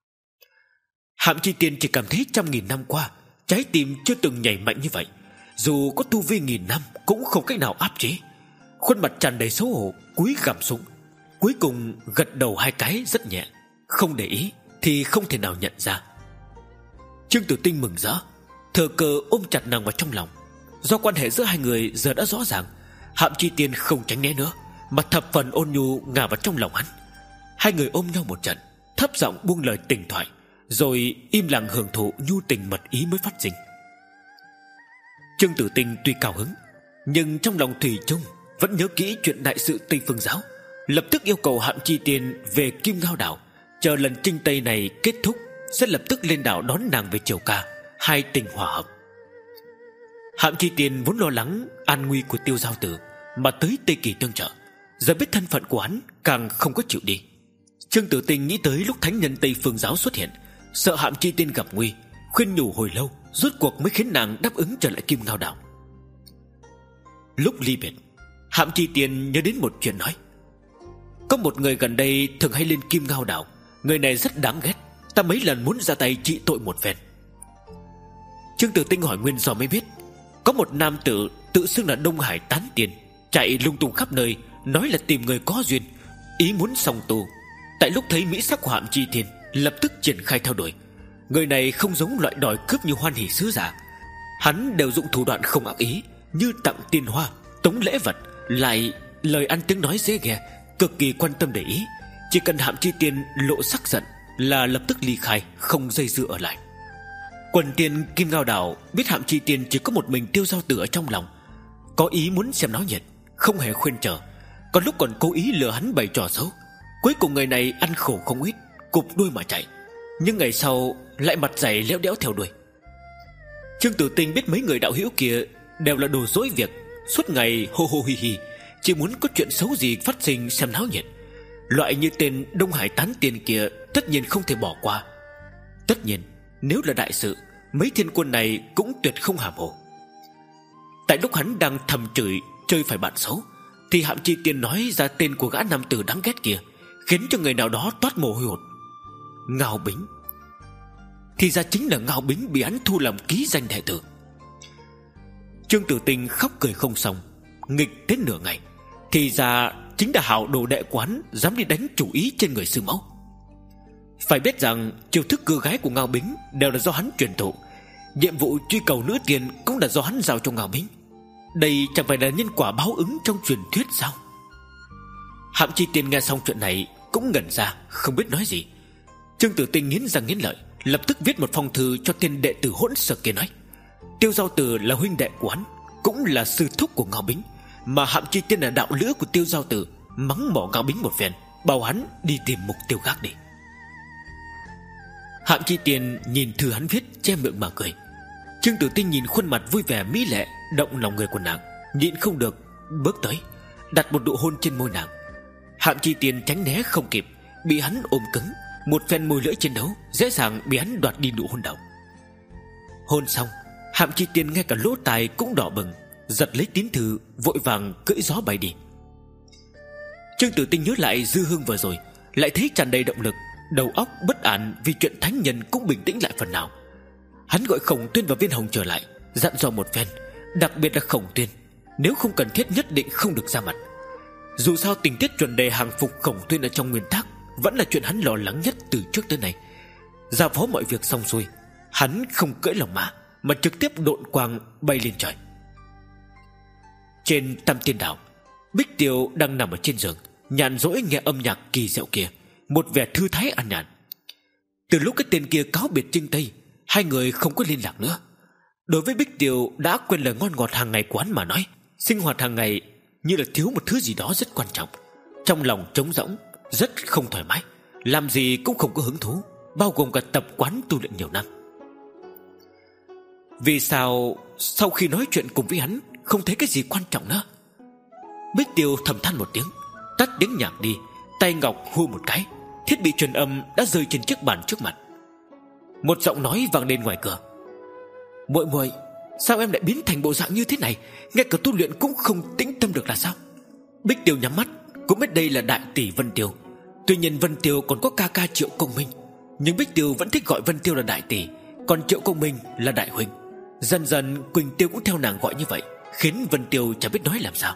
Speaker 1: Hạm Chi Tiên chỉ cảm thấy trăm nghìn năm qua trái tim chưa từng nhảy mạnh như vậy, dù có tu vi nghìn năm cũng không cách nào áp chế. Khuôn mặt tràn đầy xấu hổ, cúi gằm xuống, cuối cùng gật đầu hai cái rất nhẹ, không để ý thì không thể nào nhận ra. Trương Tử Tinh mừng rỡ, thờ cờ ôm chặt nàng vào trong lòng. Do quan hệ giữa hai người giờ đã rõ ràng, Hạm Chi Tiên không tránh né nữa, mà thập phần ôn nhu ngả vào trong lòng hắn. Hai người ôm nhau một trận, thấp giọng buông lời tình thoại, rồi im lặng hưởng thụ nhu tình mật ý mới phát sinh. Trương Tử Tinh tuy cao hứng, nhưng trong lòng thủy chung vẫn nhớ kỹ chuyện đại sự Tây Phương Giáo, lập tức yêu cầu Hạm Chi Tiên về Kim Ngao Đảo, chờ lần chinh Tây này kết thúc sẽ lập tức lên đảo đón nàng về triều ca, hai tình hòa hợp. Hạm Chi Tiên vốn lo lắng an nguy của Tiêu Giao Tử mà tới Tây Kỳ tương trợ, giờ biết thân phận của hắn càng không có chịu đi. Trương Tử Tinh nghĩ tới lúc thánh nhân Tây Phương Giáo xuất hiện, sợ Hạm Chi Tiên gặp nguy, khuyên nhủ hồi lâu, rốt cuộc mới khiến nàng đáp ứng trở lại Kim Ngao Đảo. Lúc ly biệt, Hạm Chi Tiên nhớ đến một chuyện nói: Có một người gần đây thường hay lên Kim Ngao Đảo, người này rất đáng ghét, ta mấy lần muốn ra tay trị tội một phen. Trương Tử Tinh hỏi nguyên do mới biết, có một nam tử tự xưng là Đông Hải Tán Tiên, chạy lung tung khắp nơi, nói là tìm người có duyên, ý muốn song tu. Tại lúc thấy mỹ sắc của Hạm Chi Tiên, lập tức triển khai theo đuổi. Người này không giống loại đòi cướp như hoan hỷ sứ giả, hắn đều dụng thủ đoạn không ác ý, như tặng tiền hoa, tống lễ vật, lại lời ăn tiếng nói dễ nghe, cực kỳ quan tâm để ý. Chỉ cần Hạm Chi Tiên lộ sắc giận là lập tức ly khai, không dây dưa ở lại. Quần tiên Kim Ngao Đảo biết Hạm Chi Tiên chỉ có một mình Tiêu Giao Tử ở trong lòng, có ý muốn xem náo nhiệt, không hề khuyên chờ, còn lúc còn cố ý lừa hắn bày trò xấu. Cuối cùng người này ăn khổ không ít, cụp đuôi mà chạy, nhưng ngày sau lại mặt dày léo đéo theo đuôi. Trương Tử Tinh biết mấy người đạo hữu kia đều là đồ dối việc, suốt ngày hô hô hi hi, chỉ muốn có chuyện xấu gì phát sinh xem náo nhiệt. Loại như tên Đông Hải Tán Tiên kia tất nhiên không thể bỏ qua. Tất nhiên nếu là đại sự, mấy thiên quân này cũng tuyệt không hàm hồ. Tại lúc hắn đang thầm chửi chơi phải bạn xấu, thì Hạm Chi Tiên nói ra tên của gã nam tử đáng ghét kia, khiến cho người nào đó toát mồ hôi hột. Ngao Bính. Thì ra chính là Ngao Bính bị hắn thu làm ký danh đệ tử. Trương Tử Tinh khóc cười không xong, nghịch đến nửa ngày, thì ra chính là hảo đồ đệ quán dám đi đánh chủ ý trên người sư mẫu. Phải biết rằng chiêu thức cưa gái của Ngao Bính đều là do hắn truyền thụ, nhiệm vụ truy cầu nữ tiền cũng là do hắn giao cho Ngao Bính. Đây chẳng phải là nhân quả báo ứng trong truyền thuyết sao? Hạm Chi Tiên nghe xong chuyện này cũng ngẩn ra, không biết nói gì. Trương Tử Tinh nghiến răng nghiến lợi, lập tức viết một phong thư cho tên đệ tử hỗn xược kia nói: Tiêu Giao Tử là huynh đệ của hắn, cũng là sư thúc của Ngao Bính, mà Hạm Chi Tiên là đạo lữ của Tiêu Giao Tử, mắng mỏ Ngao Bính một phen, bảo hắn đi tìm mục tiêu khác đi. Hạm Chi Tiên nhìn thư hắn viết, che miệng mà cười. Trương Tử Tinh nhìn khuôn mặt vui vẻ mỹ lệ, động lòng người của nàng, nhịn không được bước tới, đặt một nụ hôn trên môi nàng. Hạm Chi Tiên tránh né không kịp, bị hắn ôm cứng, một phen môi lưỡi chiến đấu, dễ dàng bị hắn đoạt đi nụ hôn đầu. Hôn xong, Hạm Chi Tiên ngay cả lỗ tai cũng đỏ bừng, giật lấy tín thư, vội vàng cưỡi gió bay đi. Trương Tử Tinh nhớ lại dư hương vừa rồi, lại thấy tràn đầy động lực, đầu óc bất an vì chuyện thánh nhân cũng bình tĩnh lại phần nào. Hắn gọi Khổng Tuyên và Viên Hồng trở lại, dặn dò một phen, đặc biệt là Khổng Tuyên, nếu không cần thiết nhất định không được ra mặt. Dù sao tình tiết chuẩn đề hàng phục Khổng Tuyên ở trong nguyên tắc vẫn là chuyện hắn lo lắng nhất từ trước tới nay. Giao phó mọi việc xong xuôi, hắn không cưỡi lòng mã, mà trực tiếp độn quang bay lên trời. Trên Tam Tiên Đảo, Bích Tiêu đang nằm ở trên giường, nhàn rỗi nghe âm nhạc kỳ diệu kia, một vẻ thư thái an nhàn. Từ lúc cái tên kia cáo biệt Trinh Tây, hai người không có liên lạc nữa. Đối với Bích Tiêu đã quên lời ngon ngọt hàng ngày của hắn mà nói, sinh hoạt hàng ngày như là thiếu một thứ gì đó rất quan trọng, trong lòng trống rỗng, rất không thoải mái, làm gì cũng không có hứng thú, bao gồm cả tập quán tu luyện nhiều năm. Vì sao sau khi nói chuyện cùng với hắn không thấy cái gì quan trọng nữa? Bích Tiêu thầm than một tiếng, tắt tiếng nhạc đi, tay ngọc hô một cái, thiết bị truyền âm đã rơi trên chiếc bàn trước mặt. Một giọng nói vang lên ngoài cửa: "Muội muội, sao em lại biến thành bộ dạng như thế này, ngay cả tu luyện cũng không tĩnh tâm được là sao?" Bích Tiêu nhắm mắt, cũng biết đây là đại tỷ Vân Tiêu. Tuy nhiên Vân Tiêu còn có ca ca Triệu Công Minh, nhưng Bích Tiêu vẫn thích gọi Vân Tiêu là đại tỷ, còn Triệu Công Minh là đại huynh. Dần dần Quỳnh Tiêu cũng theo nàng gọi như vậy, khiến Vân Tiêu chẳng biết nói làm sao.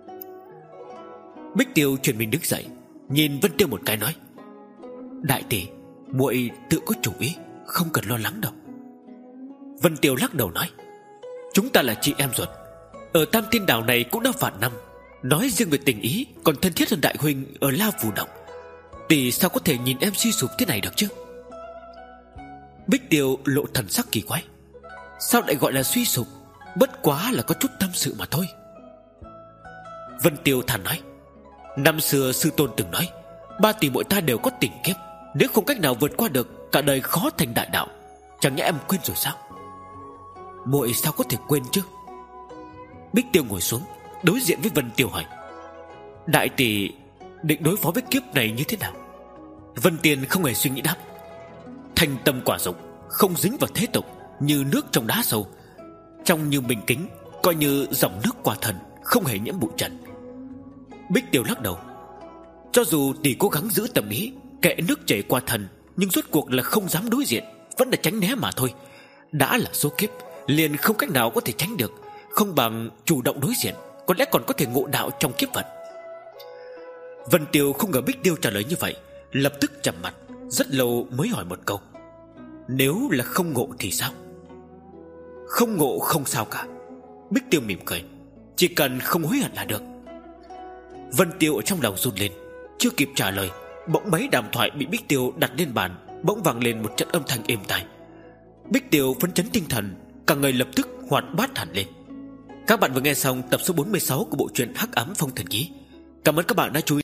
Speaker 1: Bích Tiêu chuyển mình đứng dậy, nhìn Vân Tiêu một cái nói: "Đại tỷ, muội tự có chủ ý, không cần lo lắng đâu." Vân Tiêu lắc đầu nói: "Chúng ta là chị em ruột, ở Tam Tiên Đảo này cũng đã vạn năm, nói riêng về tình ý còn thân thiết hơn đại huynh ở La Phù Động. Tỷ sao có thể nhìn em suy sụp thế này được chứ?" Bích Tiêu lộ thần sắc kỳ quái: "Sao lại gọi là suy sụp? Bất quá là có chút tâm sự mà thôi." Vân Tiêu thản nói: "Năm xưa sư tôn từng nói, ba tỷ muội ta đều có tình kiếp, nếu không cách nào vượt qua được, cả đời khó thành đại đạo. Chẳng nhẽ em quên rồi sao?" "Muội sao có thể quên chứ?" Bích Tiêu ngồi xuống, đối diện với Vân Tiêu hỏi: "Đại tỷ định đối phó với kiếp này như thế nào?" Vân Tiên không hề suy nghĩ đáp: "Thành tâm quả dụng, không dính vào thế tục, như nước trong đá sâu, trong như bình kính, coi như dòng nước qua thân, không hề nhiễm bụi trần." Bích Tiêu lắc đầu: "Cho dù tỷ cố gắng giữ tầm ý, kệ nước chảy qua thân, nhưng rốt cuộc là không dám đối diện, vẫn là tránh né mà thôi. Đã là số kiếp, liền không cách nào có thể tránh được, không bằng chủ động đối diện, có lẽ còn có thể ngộ đạo trong kiếp vận." Vân Tiêu không ngờ Bích Tiêu trả lời như vậy, lập tức trầm mặt, rất lâu mới hỏi một câu: "Nếu là không ngộ thì sao?" "Không ngộ không sao cả." Bích Tiêu mỉm cười: "Chỉ cần không hối hận là được." Vân Tiêu ở trong lòng run lên, chưa kịp trả lời, bỗng mấy đàm thoại bị Bích Tiêu đặt lên bàn bỗng vang lên một trận âm thanh êm tai. Bích Tiêu phấn chấn tinh thần, cả người lập tức hoạt bát hẳn lên. Các bạn vừa nghe xong tập số bốn mươi sáu của bộ truyện Hắc Ám Phong Thần Ký. Cảm ơn các bạn đã chú ý.